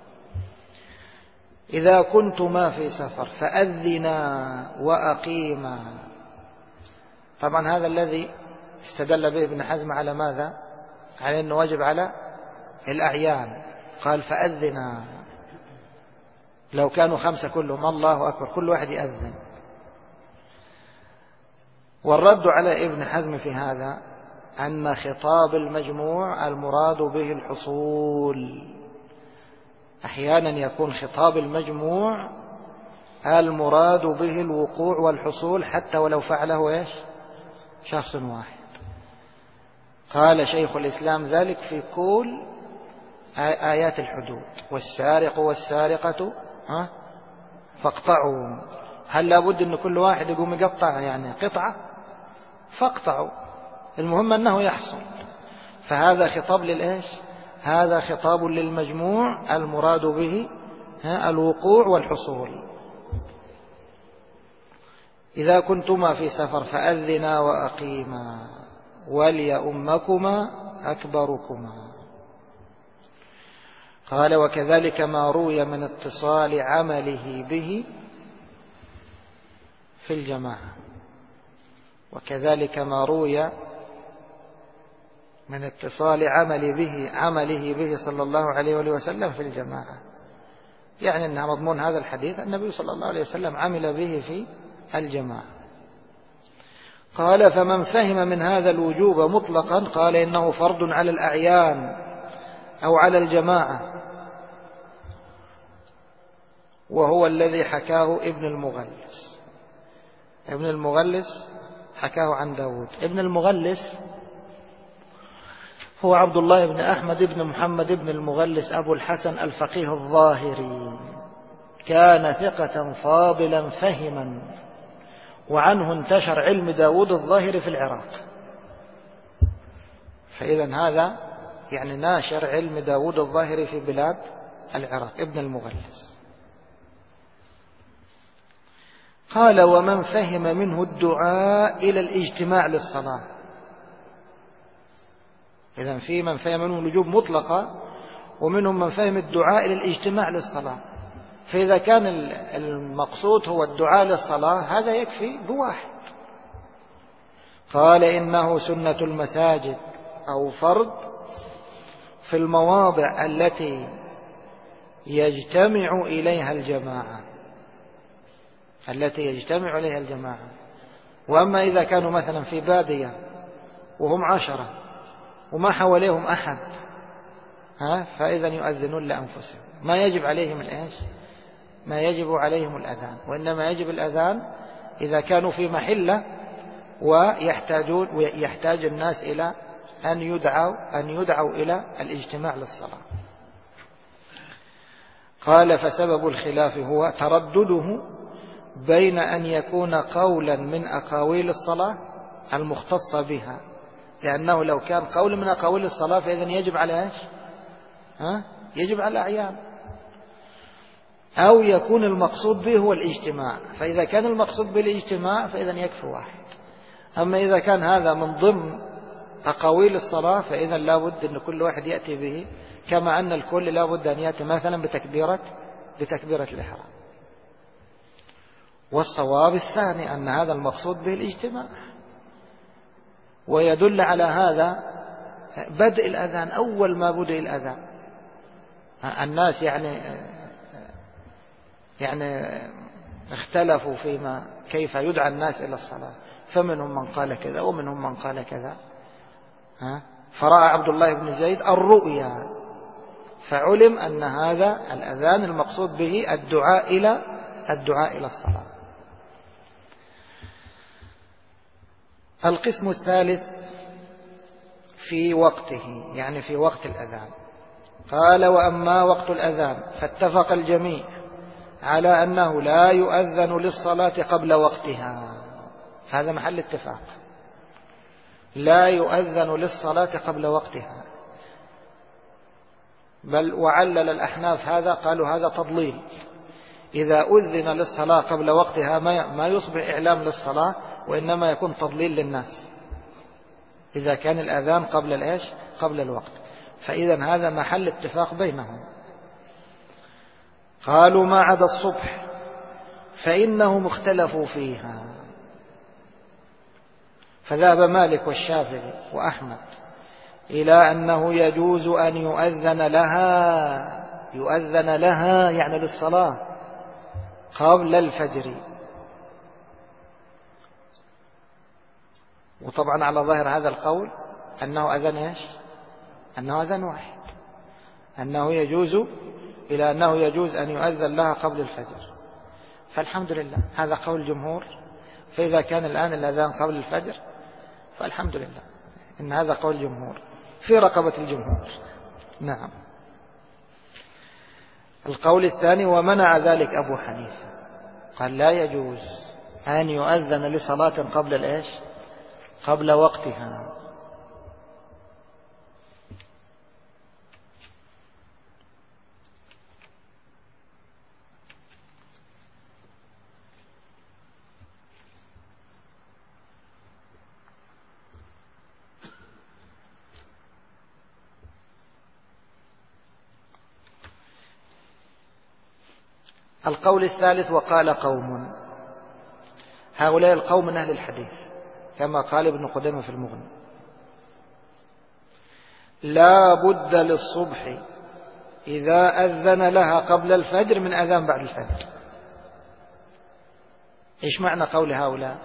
إذا كنتما في سفر فأذنا وأقيما. طبعا هذا الذي استدل به ابن حزم على ماذا؟ على أنه واجب على الأعيان. قال: فأذنا. لو كانوا 5 كلهم الله أكبر كل واحد يأذن. والرد على ابن حزم في هذا أن خطاب المجموع المراد به الحصول. أحيانا يكون خطاب المجموع المراد به الوقوع والحصول حتى ولو فعله إيش؟ شخص واحد. قال شيخ الإسلام ذلك في كل آيات الحدود: والسارق والسارقة فاقطعوا. هل لابد أن كل واحد يقوم يقطع يعني قطعة؟ فاقطعوا، المهم أنه يحصل. فهذا خطاب للإيش؟ هذا خطاب للمجموع المراد به الوقوع والحصول. إذا كنتما في سفر فأذنا وأقيما وليؤمكما أكبركما. قال وكذلك ما روي من اتصال عمله به في الجماعة. وكذلك ما روي من اتصال عمله به صلى الله عليه وسلم في الجماعة، يعني أن مضمون هذا الحديث النبي صلى الله عليه وسلم عمل به في الجماعة. قال فمن فهم من هذا الوجوب مطلقا قال إنه فرض على الأعيان أو على الجماعة، وهو الذي حكاه ابن المغلس. ابن المغلس حكاه عن داود. ابن المغلس هو عبد الله بن أحمد بن محمد بن المغلس أبو الحسن الفقيه الظاهري، كان ثقة فاضلا فهما، وعنه انتشر علم داود الظاهري في العراق. فإذا هذا يعني ناشر علم داود الظاهري في بلاد العراق ابن المغلس. قال ومن فهم منه الدعاء إلى الاجتماع للصلاة. إذن في من فهم منه الوجوب مطلقة، ومنهم من فهم الدعاء إلى الاجتماع للصلاة. فإذا كان المقصود هو الدعاء للصلاة هذا يكفي بواحد. قال إنه سنة المساجد أو فرض في المواضع التي يجتمع إليها الجماعة، وأما إذا كانوا مثلا في بادية وهم 10 وما حواليهم أحد فإذا يؤذنون لأنفسهم. ما يجب عليهم ما يجب عليهم الأذان، وإنما يجب الأذان إذا كانوا في محلة ويحتاج الناس إلى أن يدعوا إلى الاجتماع للصلاة. قال فسبب الخلاف هو تردده بين أن يكون قولا من أقاويل الصلاة المختصة بها، لأنه لو كان قول من أقاويل الصلاة فإذن يجب على يجب على الأعيان، أو يكون المقصود به هو الاجتماع. فإذا كان المقصود به الاجتماع فإذن يكفي واحد. أما إذا كان هذا من ضمن أقاويل الصلاة فإذن لا بد أن كل واحد يأتي به، كما أن الكل لا بد أن يأتي مثلا بتكبيرة الإحرام. والصواب الثاني أن هذا المقصود به الاجتماع، ويدل على هذا بدء الأذان. أول ما بدأ الأذان الناس يعني اختلفوا فيما كيف يدعى الناس إلى الصلاة، فمنهم من قال كذا ومنهم من قال كذا. فرأى عبد الله بن زيد الرؤيا فعلم أن هذا الأذان المقصود به الدعاء إلى الصلاة. القسم الثالث في وقته، يعني في وقت الأذان. قال وأما وقت الأذان فاتفق الجميع على أنه لا يؤذن للصلاة قبل وقتها. هذا محل اتفاق، لا يؤذن للصلاة قبل وقتها. بل وعلل الأحناف هذا، قالوا هذا تضليل. إذا أذن للصلاة قبل وقتها ما يصبح إعلام للصلاة، وإنما يكون تضليل للناس إذا كان الأذان قبل الوقت. فإذا هذا محل اتفاق بينهم. قالوا ما عدا الصبح فإنهم اختلفوا فيها، فذهب مالك والشافعي وأحمد إلى أنه يجوز أن يؤذن لها يعني للصلاة قبل الفجر. وطبعا على ظاهر هذا القول أنه أذان واحد، أنه يجوز أن يؤذن لها قبل الفجر. فالحمد لله هذا قول الجمهور. فإذا كان الآن الأذان قبل الفجر فالحمد لله إن هذا قول الجمهور في رقبة الجمهور. نعم. القول الثاني ومنع ذلك أبو حنيفة، قال لا يجوز أن يؤذن لصلاة قبل وقتها. القول الثالث: وقال قوم. هؤلاء القوم من أهل الحديث كما قال ابن قدامة في المغني: لا بد للصبح إذا أذن لها قبل الفجر من أذان بعد الفجر. إيش معنى قول هؤلاء؟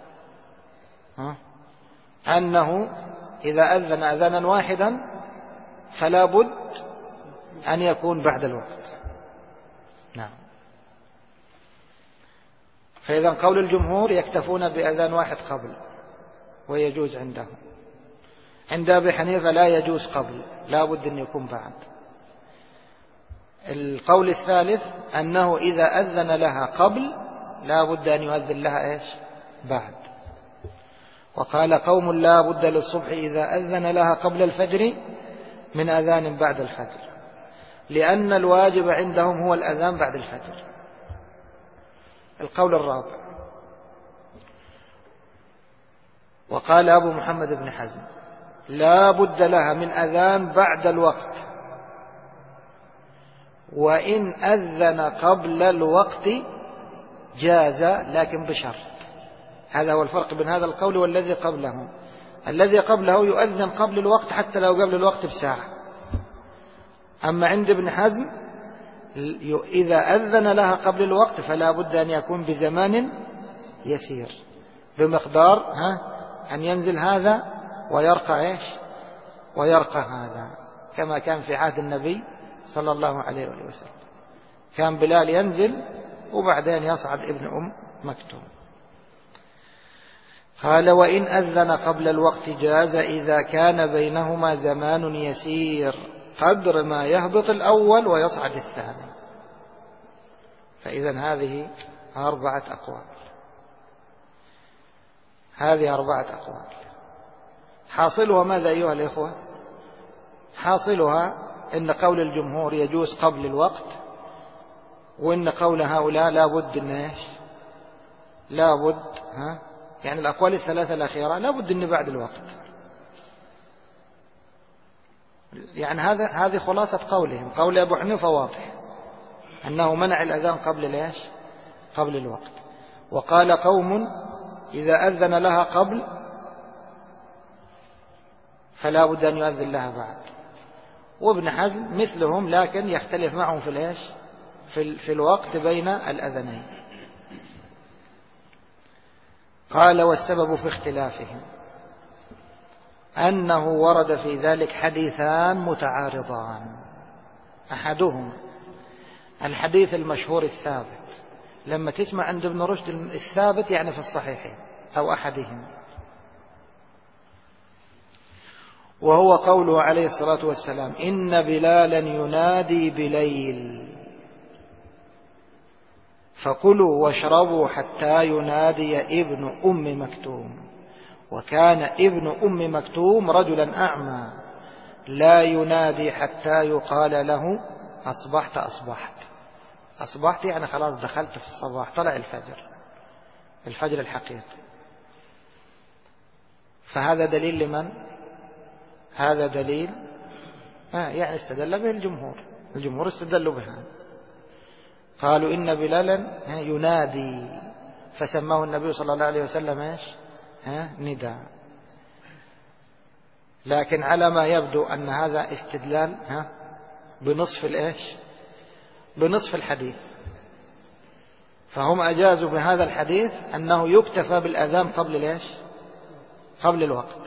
أنه إذا أذن أذانا واحدا فلا بد أن يكون بعد الوقت. نعم. فإذا قول الجمهور يكتفون بأذان واحد قبل ويجوز عندهم. عند أبي حنيفة لا يجوز قبل، لا بد أن يكون بعد. القول الثالث أنه إذا أذن لها قبل لا بد أن يؤذن لها إيش؟ بعد. وقال قوم: لا بد للصبح إذا أذن لها قبل الفجر من أذان بعد الفجر، لأن الواجب عندهم هو الأذان بعد الفجر. القول الرابع: وقال أبو محمد بن حزم: لا بد لها من أذان بعد الوقت، وإن أذن قبل الوقت جاز، لكن بشرط. هذا هو الفرق بين هذا القول والذي قبله. الذي قبله يؤذن قبل الوقت حتى لو قبل الوقت بساعة. أما عند ابن حزم إذا أذن لها قبل الوقت فلا بد أن يكون بزمان يسير، بمقدار أن ينزل هذا ويرقى إيش؟ ويرقى هذا، كما كان في عهد النبي صلى الله عليه وسلم. كان بلال ينزل وبعدين يصعد ابن أم مكتوم. قال: وإن أذن قبل الوقت جاز إذا كان بينهما زمان يسير قدر ما يهبط الأول ويصعد الثاني. فإذا هذه 4 أقوال. هذه 4 أقوال. حاصلها ماذا أيها الإخوة؟ حاصلها إن قول الجمهور يجوز قبل الوقت، وإن قول هؤلاء لا بد إن إيش؟ لا بد يعني الأقوال الثلاثة الأخيرة لا بد إن بعد الوقت. يعني هذه خلاصة قولهم. قول أبو حنيفة واضح أنه منع الأذان قبل الإيش؟ قبل الوقت. وقال قوم: إذا أذن لها قبل فلا بد أن يؤذن لها بعد. وابن حزم مثلهم لكن يختلف معهم في الإيش؟ في الوقت بين الأذنين. قال: والسبب في اختلافهم أنه ورد في ذلك حديثان متعارضان. أحدهما الحديث المشهور الثابت، لما تسمع عند ابن رشد الثابت يعني في الصحيحين أو أحدهما، وهو قوله عليه الصلاة والسلام: إن بلالا ينادي بليل فكلوا واشربوا حتى ينادي ابن أم مكتوم. وكان ابن أم مكتوم رجلا أعمى لا ينادي حتى يقال له: أصبحت أصبحت. أصبحت يعني خلاص دخلت في الصباح، طلع الفجر الحقيقي. فهذا دليل لمن؟ هذا دليل يعني استدل به الجمهور استدلوا بها. قالوا إن بلالا ينادي، فسماه النبي صلى الله عليه وسلم ايش؟ نداء. لكن على ما يبدو أن هذا استدلال بنصف الايش؟ بنصف الحديث. فهم أجازوا بهذا الحديث أنه يكتفى بالأذان قبل الايش؟ قبل الوقت.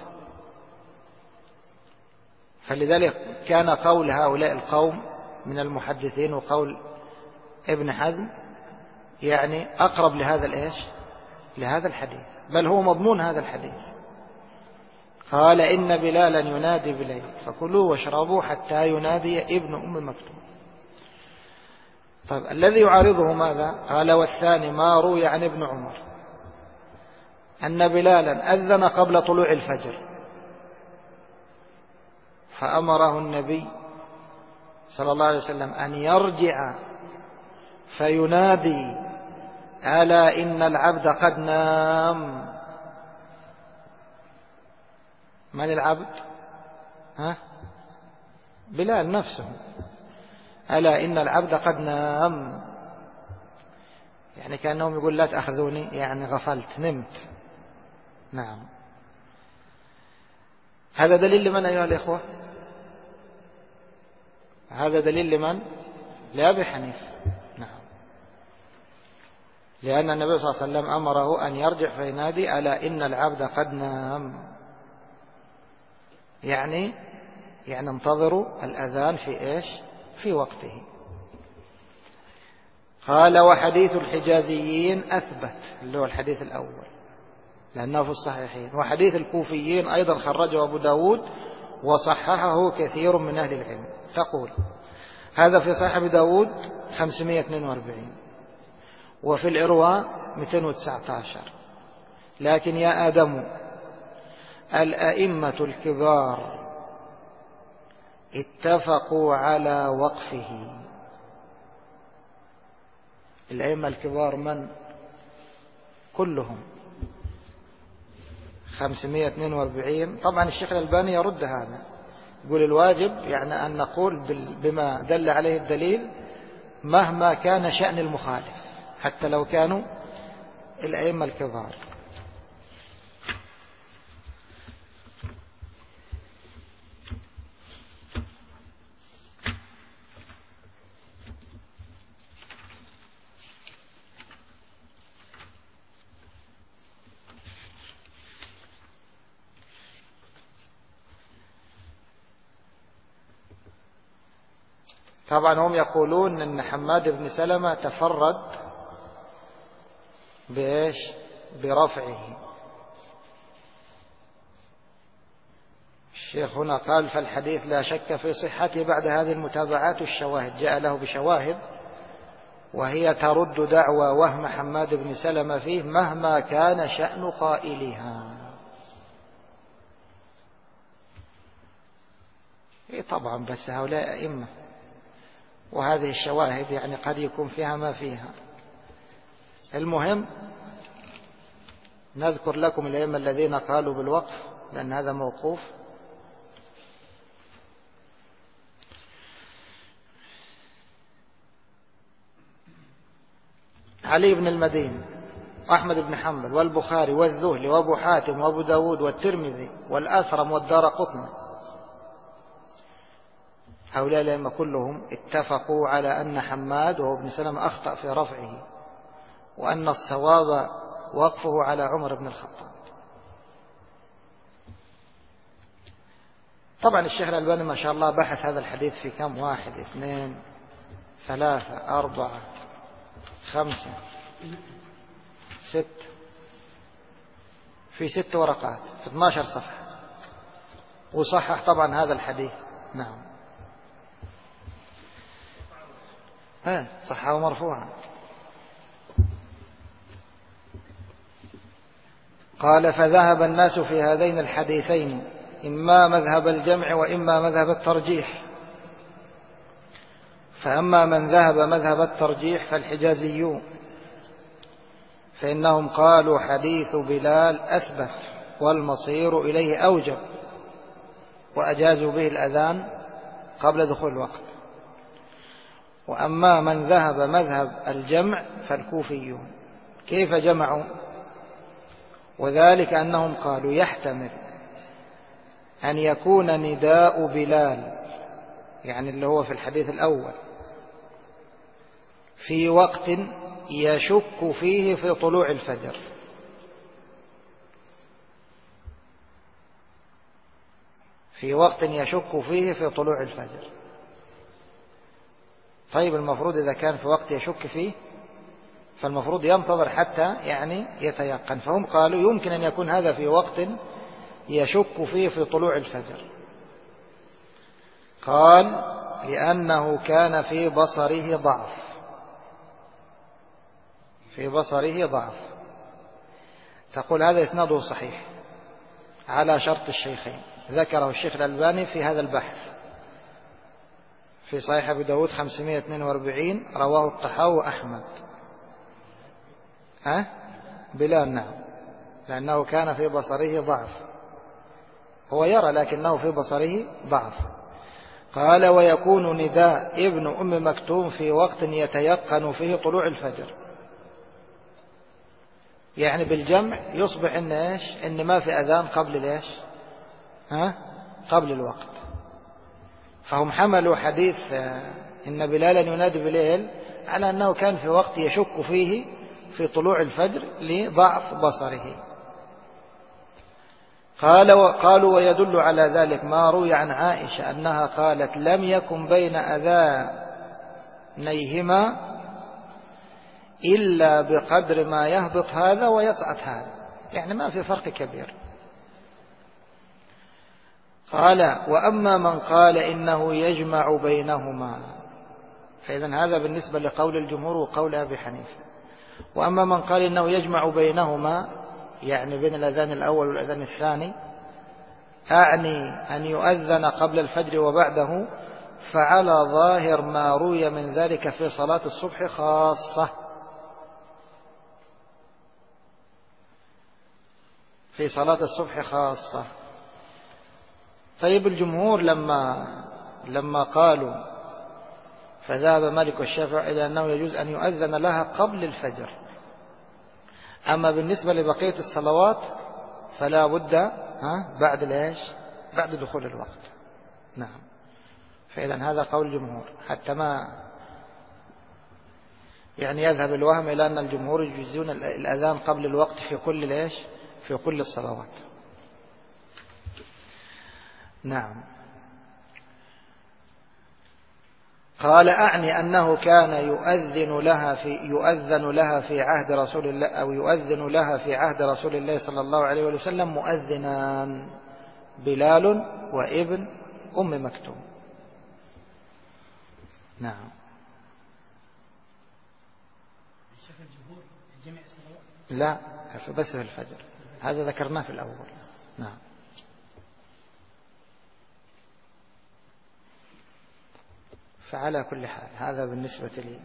فلذلك كان قول هؤلاء القوم من المحدثين وقول ابن حزم يعني أقرب لهذا الايش؟ لهذا الحديث، بل هو مضمون هذا الحديث. قال: إن بلالا ينادي بليل فكلوا واشربوا حتى ينادي ابن أم مكتوم. طيب الذي يعارضه ماذا؟ قال: والثاني ما روي عن ابن عمر أن بلالا أذن قبل طلوع الفجر فأمره النبي صلى الله عليه وسلم أن يرجع فينادي: ألا إن العبد قد نام. من العبد؟ بلال نفسه. ألا إن العبد قد نام. يعني كأنهم يقول لا تأخذوني، يعني غفلت نمت. نعم. هذا دليل لمن أيها الإخوة؟ هذا دليل لمن؟ لأبي حنيفة. نعم. لأن النبي صلى الله عليه وسلم أمره أن يرجع فينادي ألا إن العبد قد نام، يعني انتظروا الأذان في إيش؟ في وقته. قال وحديث الحجازيين أثبت، اللي هو الحديث الأول لأنه في الصحيحين. وحديث الكوفيين أيضا خرجه أبو داود وصححه كثير من أهل العلم. تقول هذا في صحيح أبي داود 542 وفي الإرواء 219. لكن يا آدم الأئمة الكبار اتفقوا على وقفه. الأئمة الكبار من؟ كلهم 542. طبعا الشيخ الألباني يرد هذا، يقول الواجب يعني أن نقول بما دل عليه الدليل مهما كان شأن المخالف حتى لو كانوا الأئمة الكبار. طبعا هم يقولون أن حماد بن سلمة تفرد بإيش؟ برفعه. الشيخ هنا قال فالحديث لا شك في صحته بعد هذه المتابعات والشواهد. جاء له بشواهد وهي ترد دعوى وهم حماد بن سلمة فيه مهما كان شأن قائلها. طبعا بس هؤلاء أئمة، وهذه الشواهد يعني قد يكون فيها ما فيها. المهم نذكر لكم الأئمة الذين قالوا بالوقف لأن هذا موقوف. علي بن المديني، أحمد بن حنبل، والبخاري، والذهلي، وأبو حاتم، وأبو داود، والترمذي، والأثرم، والدارقطني. هؤلاء الأئمة كلهم اتفقوا على أن حماد وهو ابن سلمة أخطأ في رفعه، وأن الصواب وقفه على عمر بن الخطاب. طبعا الشيخ الألباني ما شاء الله بحث هذا الحديث في كم؟ 1 2 3 4 5 6 في 6 ورقات في 12 صفحة، وصحح طبعا هذا الحديث. نعم. صححه مرفوعا. قال فذهب الناس في هذين الحديثين إما مذهب الجمع وإما مذهب الترجيح. فأما من ذهب مذهب الترجيح فالحجازيون، فإنهم قالوا حديث بلال أثبت والمصير إليه أوجب، وأجازوا به الأذان قبل دخول الوقت. وأما من ذهب مذهب الجمع فالكوفيون. كيف جمعوا؟ وذلك أنهم قالوا يحتمل أن يكون نداء بلال، يعني اللي هو في الحديث الأول، في وقت يشك فيه في طلوع الفجر، في وقت يشك فيه في طلوع الفجر. طيب المفروض إذا كان في وقت يشك فيه فالمفروض ينتظر حتى يعني يتيقن. فهم قالوا يمكن أن يكون هذا في وقت يشك فيه في طلوع الفجر. قال لأنه كان في بصره ضعف، في بصره ضعف. تقول هذا إسناده صحيح على شرط الشيخين، ذكره الشيخ الألباني في هذا البحث في صحيح أبي داود 542. رواه الطحاوي وأحمد. بلال نعم، لأنه كان في بصره ضعف، هو يرى لكنه في بصره ضعف. قال ويكون نداء ابن أم مكتوم في وقت يتيقن فيه طلوع الفجر. يعني بالجمع يصبح إن إيش؟ إن ما في أذان قبل إيش؟ قبل الوقت. فهم حملوا حديث إن بلالا ينادي بليل على أنه كان في وقت يشك فيه في طلوع الفجر لضعف بصره. قالوا ويدل على ذلك ما روي عن عائشة أنها قالت لم يكن بين أذانيهما إلا بقدر ما يهبط هذا ويصعد هذا، يعني ما في فرق كبير. قال وأما من قال إنه يجمع بينهما، فإذن هذا بالنسبة لقول الجمهور وقول أبي حنيفة. وأما من قال إنه يجمع بينهما، يعني بين الأذان الأول والأذان الثاني، أعني أن يؤذن قبل الفجر وبعده، فعلى ظاهر ما روي من ذلك في صلاة الصبح خاصة، في صلاة الصبح خاصة. طيب الجمهور لما قالوا، فذهب مالك والشافعي إلى أنه يجوز أن يؤذن لها قبل الفجر، أما بالنسبة لبقية الصلوات فلا بد بعد الإيش؟ بعد دخول الوقت. نعم. فإذا هذا قول الجمهور، حتى ما يعني يذهب الوهم إلى أن الجمهور يجوزون الأذان قبل الوقت في كل الإيش؟ في كل الصلوات. نعم. قال أعني أنه كان يؤذن لها في عهد رسول الله، أو يؤذن لها في عهد رسول الله صلى الله عليه وسلم مؤذنان، بلال وابن أم مكتوم. نعم. لا، بس في الفجر، هذا ذكرناه في الأول. نعم. فعلى كل حال هذا بالنسبة لي.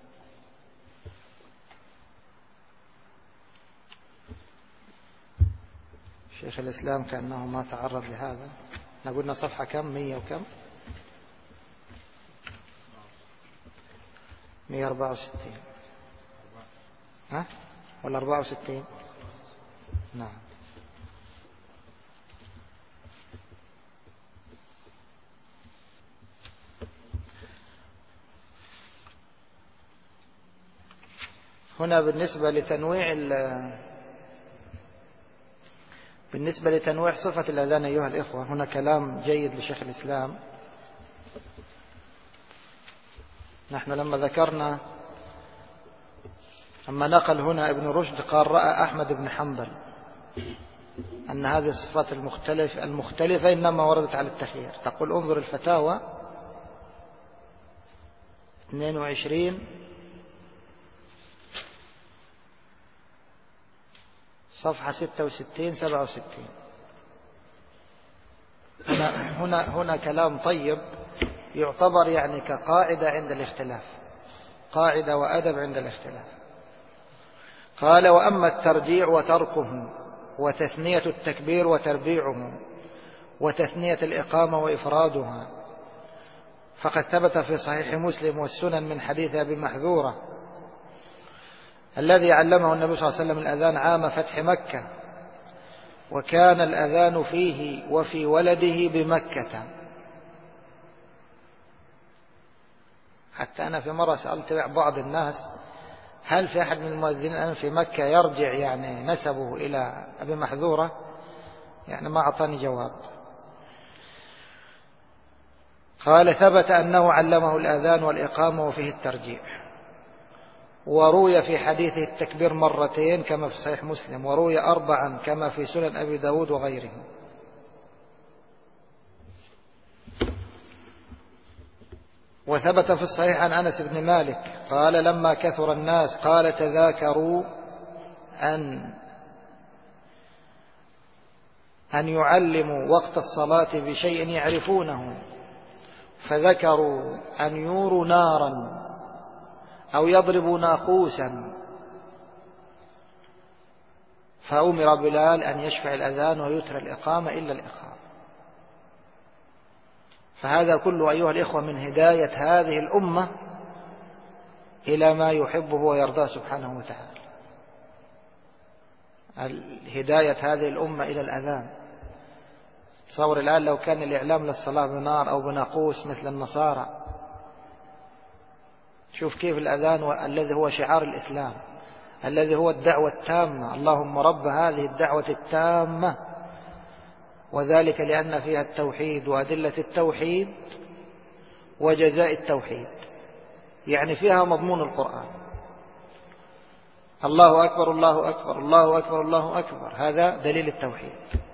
شيخ الإسلام كأنه ما تعرض لهذا. نقولنا صفحة كم؟ 100 وكم؟ 164 ولا 64؟ نعم. هنا بالنسبة لتنويع صفة الأذان أيها الإخوة، هنا كلام جيد لشيخ الإسلام. نحن لما ذكرنا، أما نقل هنا ابن رشد قال رأى أحمد بن حنبل أن هذه الصفات المختلفة إنما وردت على التخيير. تقول انظر الفتاوى 22 صفحة 66 67. هنا كلام طيب يعتبر يعني كقاعدة عند الاختلاف، قاعدة وأدب عند الاختلاف. قال وأما الترجيع وتركه، وتثنية التكبير وتربيعه، وتثنية الإقامة وإفرادها، فقد ثبت في صحيح مسلم والسنن من حديث أبي محذورة الذي علمه النبي صلى الله عليه وسلم الأذان عام فتح مكة، وكان الأذان فيه وفي ولده بمكة. حتى أنا في مرة سألت بعض الناس هل في أحد من المؤذنين الآن في مكة يرجع يعني نسبه إلى أبي محذورة؟ يعني ما أعطاني جواب. قال ثبت أنه علمه الأذان والإقامة وفيه الترجيع، وروي في حديثه التكبير مرتين كما في صحيح مسلم، وروي 4 كما في سنن أبي داود وغيره. وثبت في الصحيح عن أنس بن مالك قال لما كثر الناس قال تذاكروا أن يعلموا وقت الصلاة بشيء يعرفونه، فذكروا أن يوروا نارا أو يضربوا ناقوسا، فأمر بلال أن يشفع الأذان ويترى الإقامة إلا الإقامة. فهذا كله أيها الإخوة من هداية هذه الأمة إلى ما يحبه ويرضاه سبحانه وتعالى. هداية هذه الأمة إلى الأذان. تصور الآن لو كان الإعلام للصلاة بنار أو بناقوس مثل النصارى، شوف كيف الأذان الذي هو شعار الإسلام، الذي هو الدعوة التامة، اللهم رب هذه الدعوة التامة، وذلك لأن فيها التوحيد وأدلة التوحيد وجزاء التوحيد، يعني فيها مضمون القرآن. الله أكبر الله أكبر الله أكبر الله أكبر، هذا دليل التوحيد،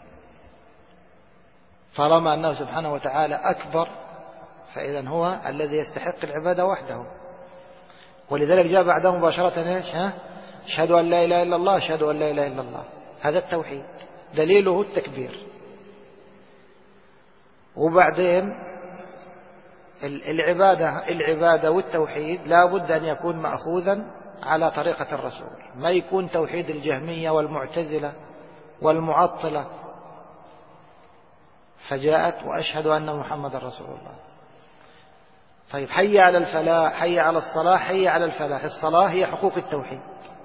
طالما أنه سبحانه وتعالى أكبر فإذا هو الذي يستحق العبادة وحده. ولذلك جاء بعده مباشرة ايش؟ اشهد أن لا إله إلا الله، اشهد أن لا إله إلا الله، هذا التوحيد دليله التكبير. وبعدين العبادة والتوحيد لا بد أن يكون مأخوذا على طريقة الرسول، ما يكون توحيد الجهمية والمعتزلة والمعطلة. فجاءت وأشهد أن محمد رسول الله. طيب حي على الفلاح، حي على الصلاة، حي على الفلاح. الصلاة هي حقوق التوحيد،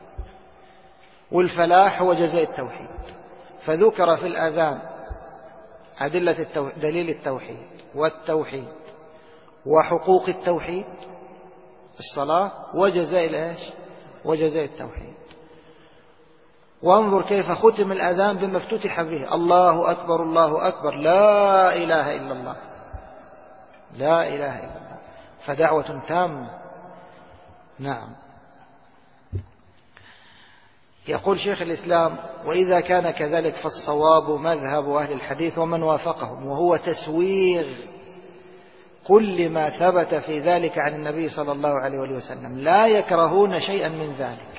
والفلاح هو جزاء التوحيد. فذكر في الأذان أدلة دليل التوحيد والتوحيد وحقوق التوحيد، الصلاة، وجزاء الإيش؟ وجزاء التوحيد. وانظر كيف ختم الأذان بما افتتح به: الله أكبر الله أكبر لا إله إلا الله، لا إله إلا الله. فدعوة تامة. نعم. يقول شيخ الإسلام: وإذا كان كذلك فالصواب مذهب أهل الحديث ومن وافقهم، وهو تسويغ كل ما ثبت في ذلك عن النبي صلى الله عليه وسلم، لا يكرهون شيئا من ذلك،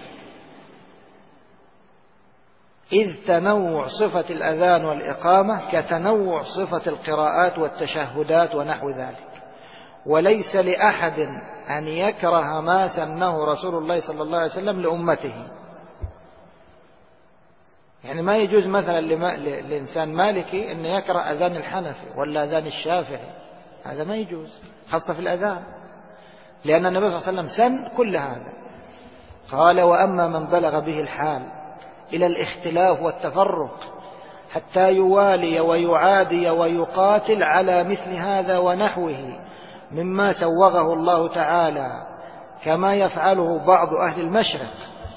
إذ تنوع صفة الأذان والإقامة كتنوع صفة القراءات والتشهدات ونحو ذلك، وليس لأحد أن يكره ما سنه رسول الله صلى الله عليه وسلم لأمته. يعني ما يجوز مثلا لإنسان مالكي أن يكره أذان الحنفي ولا أذان الشافعي، هذا ما يجوز، خاصة في الأذان، لأن النبي صلى الله عليه وسلم سن كل هذا. قال: وأما من بلغ به الحال إلى الاختلاف والتفرق حتى يوالي ويعادي ويقاتل على مثل هذا ونحوه مما سوغه الله تعالى كما يفعله بعض أهل المشرق،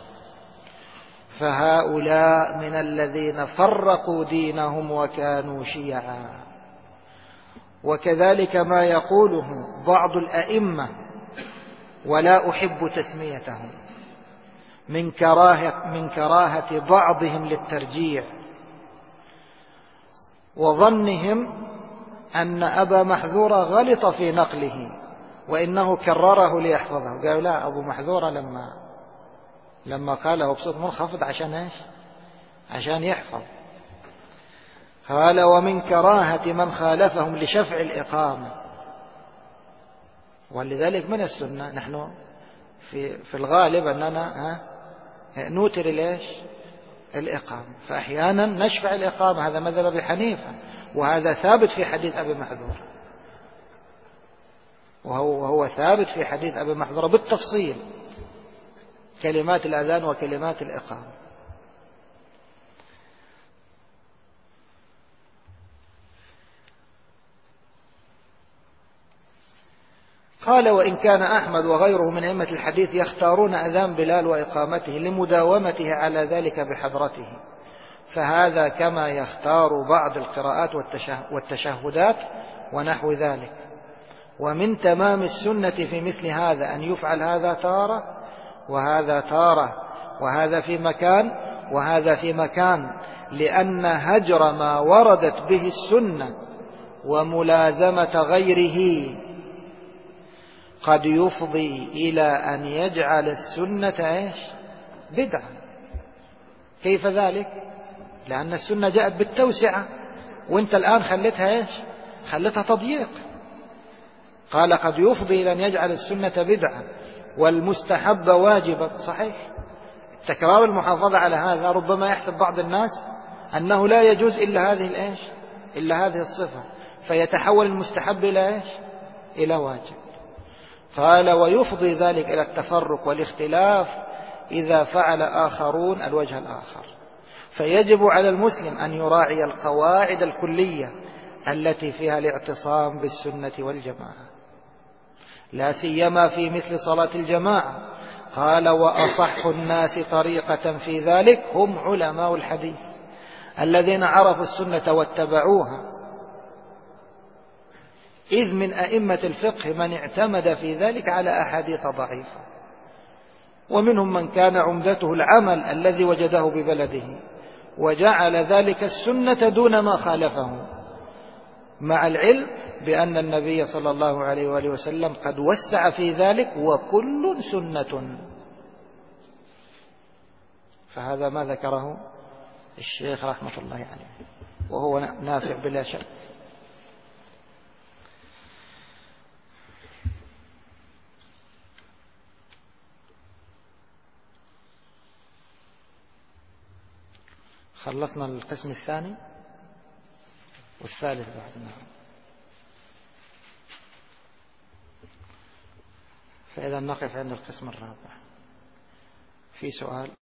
فهؤلاء من الذين فرقوا دينهم وكانوا شيعا. وكذلك ما يقوله بعض الأئمة، ولا أحب تسميتهم، من كراهة بعضهم للترجيع، وظنهم أن أبا محذور غلط في نقله وإنه كرره ليحفظه. قالوا لا، أبو محذور لما قاله بصوت منخفض عشان إيش؟ عشان يحفظ. قال: ومن كراهة من خالفهم لشفع الإقامة. ولذلك من السنة نحن في الغالب أننا نوتر ليش؟ الإقامة، فأحيانا نشفع الإقامة، هذا مذهب أبي حنيفة، وهذا ثابت في حديث أبي محذور، وهو ثابت في حديث أبي محذور بالتفصيل، كلمات الأذان وكلمات الإقامة. قال: وإن كان أحمد وغيره من أئمة الحديث يختارون أذان بلال وإقامته لمداومته على ذلك بحضرته، فهذا كما يختار بعض القراءات والتشهدات ونحو ذلك. ومن تمام السنة في مثل هذا أن يفعل هذا تارة وهذا تارة، وهذا في مكان وهذا في مكان، لأن هجر ما وردت به السنة وملازمة غيره قد يفضي إلى أن يجعل السنة إيش؟ بدعة. كيف ذلك؟ لأن السنة جاءت بالتوسعة، وانت الآن خلتها إيش؟ خلتها تضييق. قال: قد يفضي إلى أن يجعل السنة بدعة والمستحب واجبا. صحيح، تكرار المحافظة على هذا ربما يحسب بعض الناس أنه لا يجوز إلا هذه الإيش؟ إلا هذه الصفة، فيتحول المستحب إلى إيش؟ إلى واجب. قال: ويفضي ذلك إلى التفرق والاختلاف إذا فعل آخرون الوجه الآخر. فيجب على المسلم أن يراعي القواعد الكلية التي فيها الاعتصام بالسنة والجماعة، لا سيما في مثل صلاة الجماعة. قال: وأصح الناس طريقة في ذلك هم علماء الحديث الذين عرفوا السنة واتبعوها، إذ من أئمة الفقه من اعتمد في ذلك على أحاديث ضعيفة، ومنهم من كان عمدته العمل الذي وجده ببلده وجعل ذلك السنة دون ما خالفه، مع العلم بأن النبي صلى الله عليه وآله وسلم قد وسع في ذلك: وكل سنة. فهذا ما ذكره الشيخ رحمة الله عليه، وهو نافع بلا شك. خلصنا القسم الثاني والثالث بعد. فإذا نقف عند القسم الرابع. في سؤال؟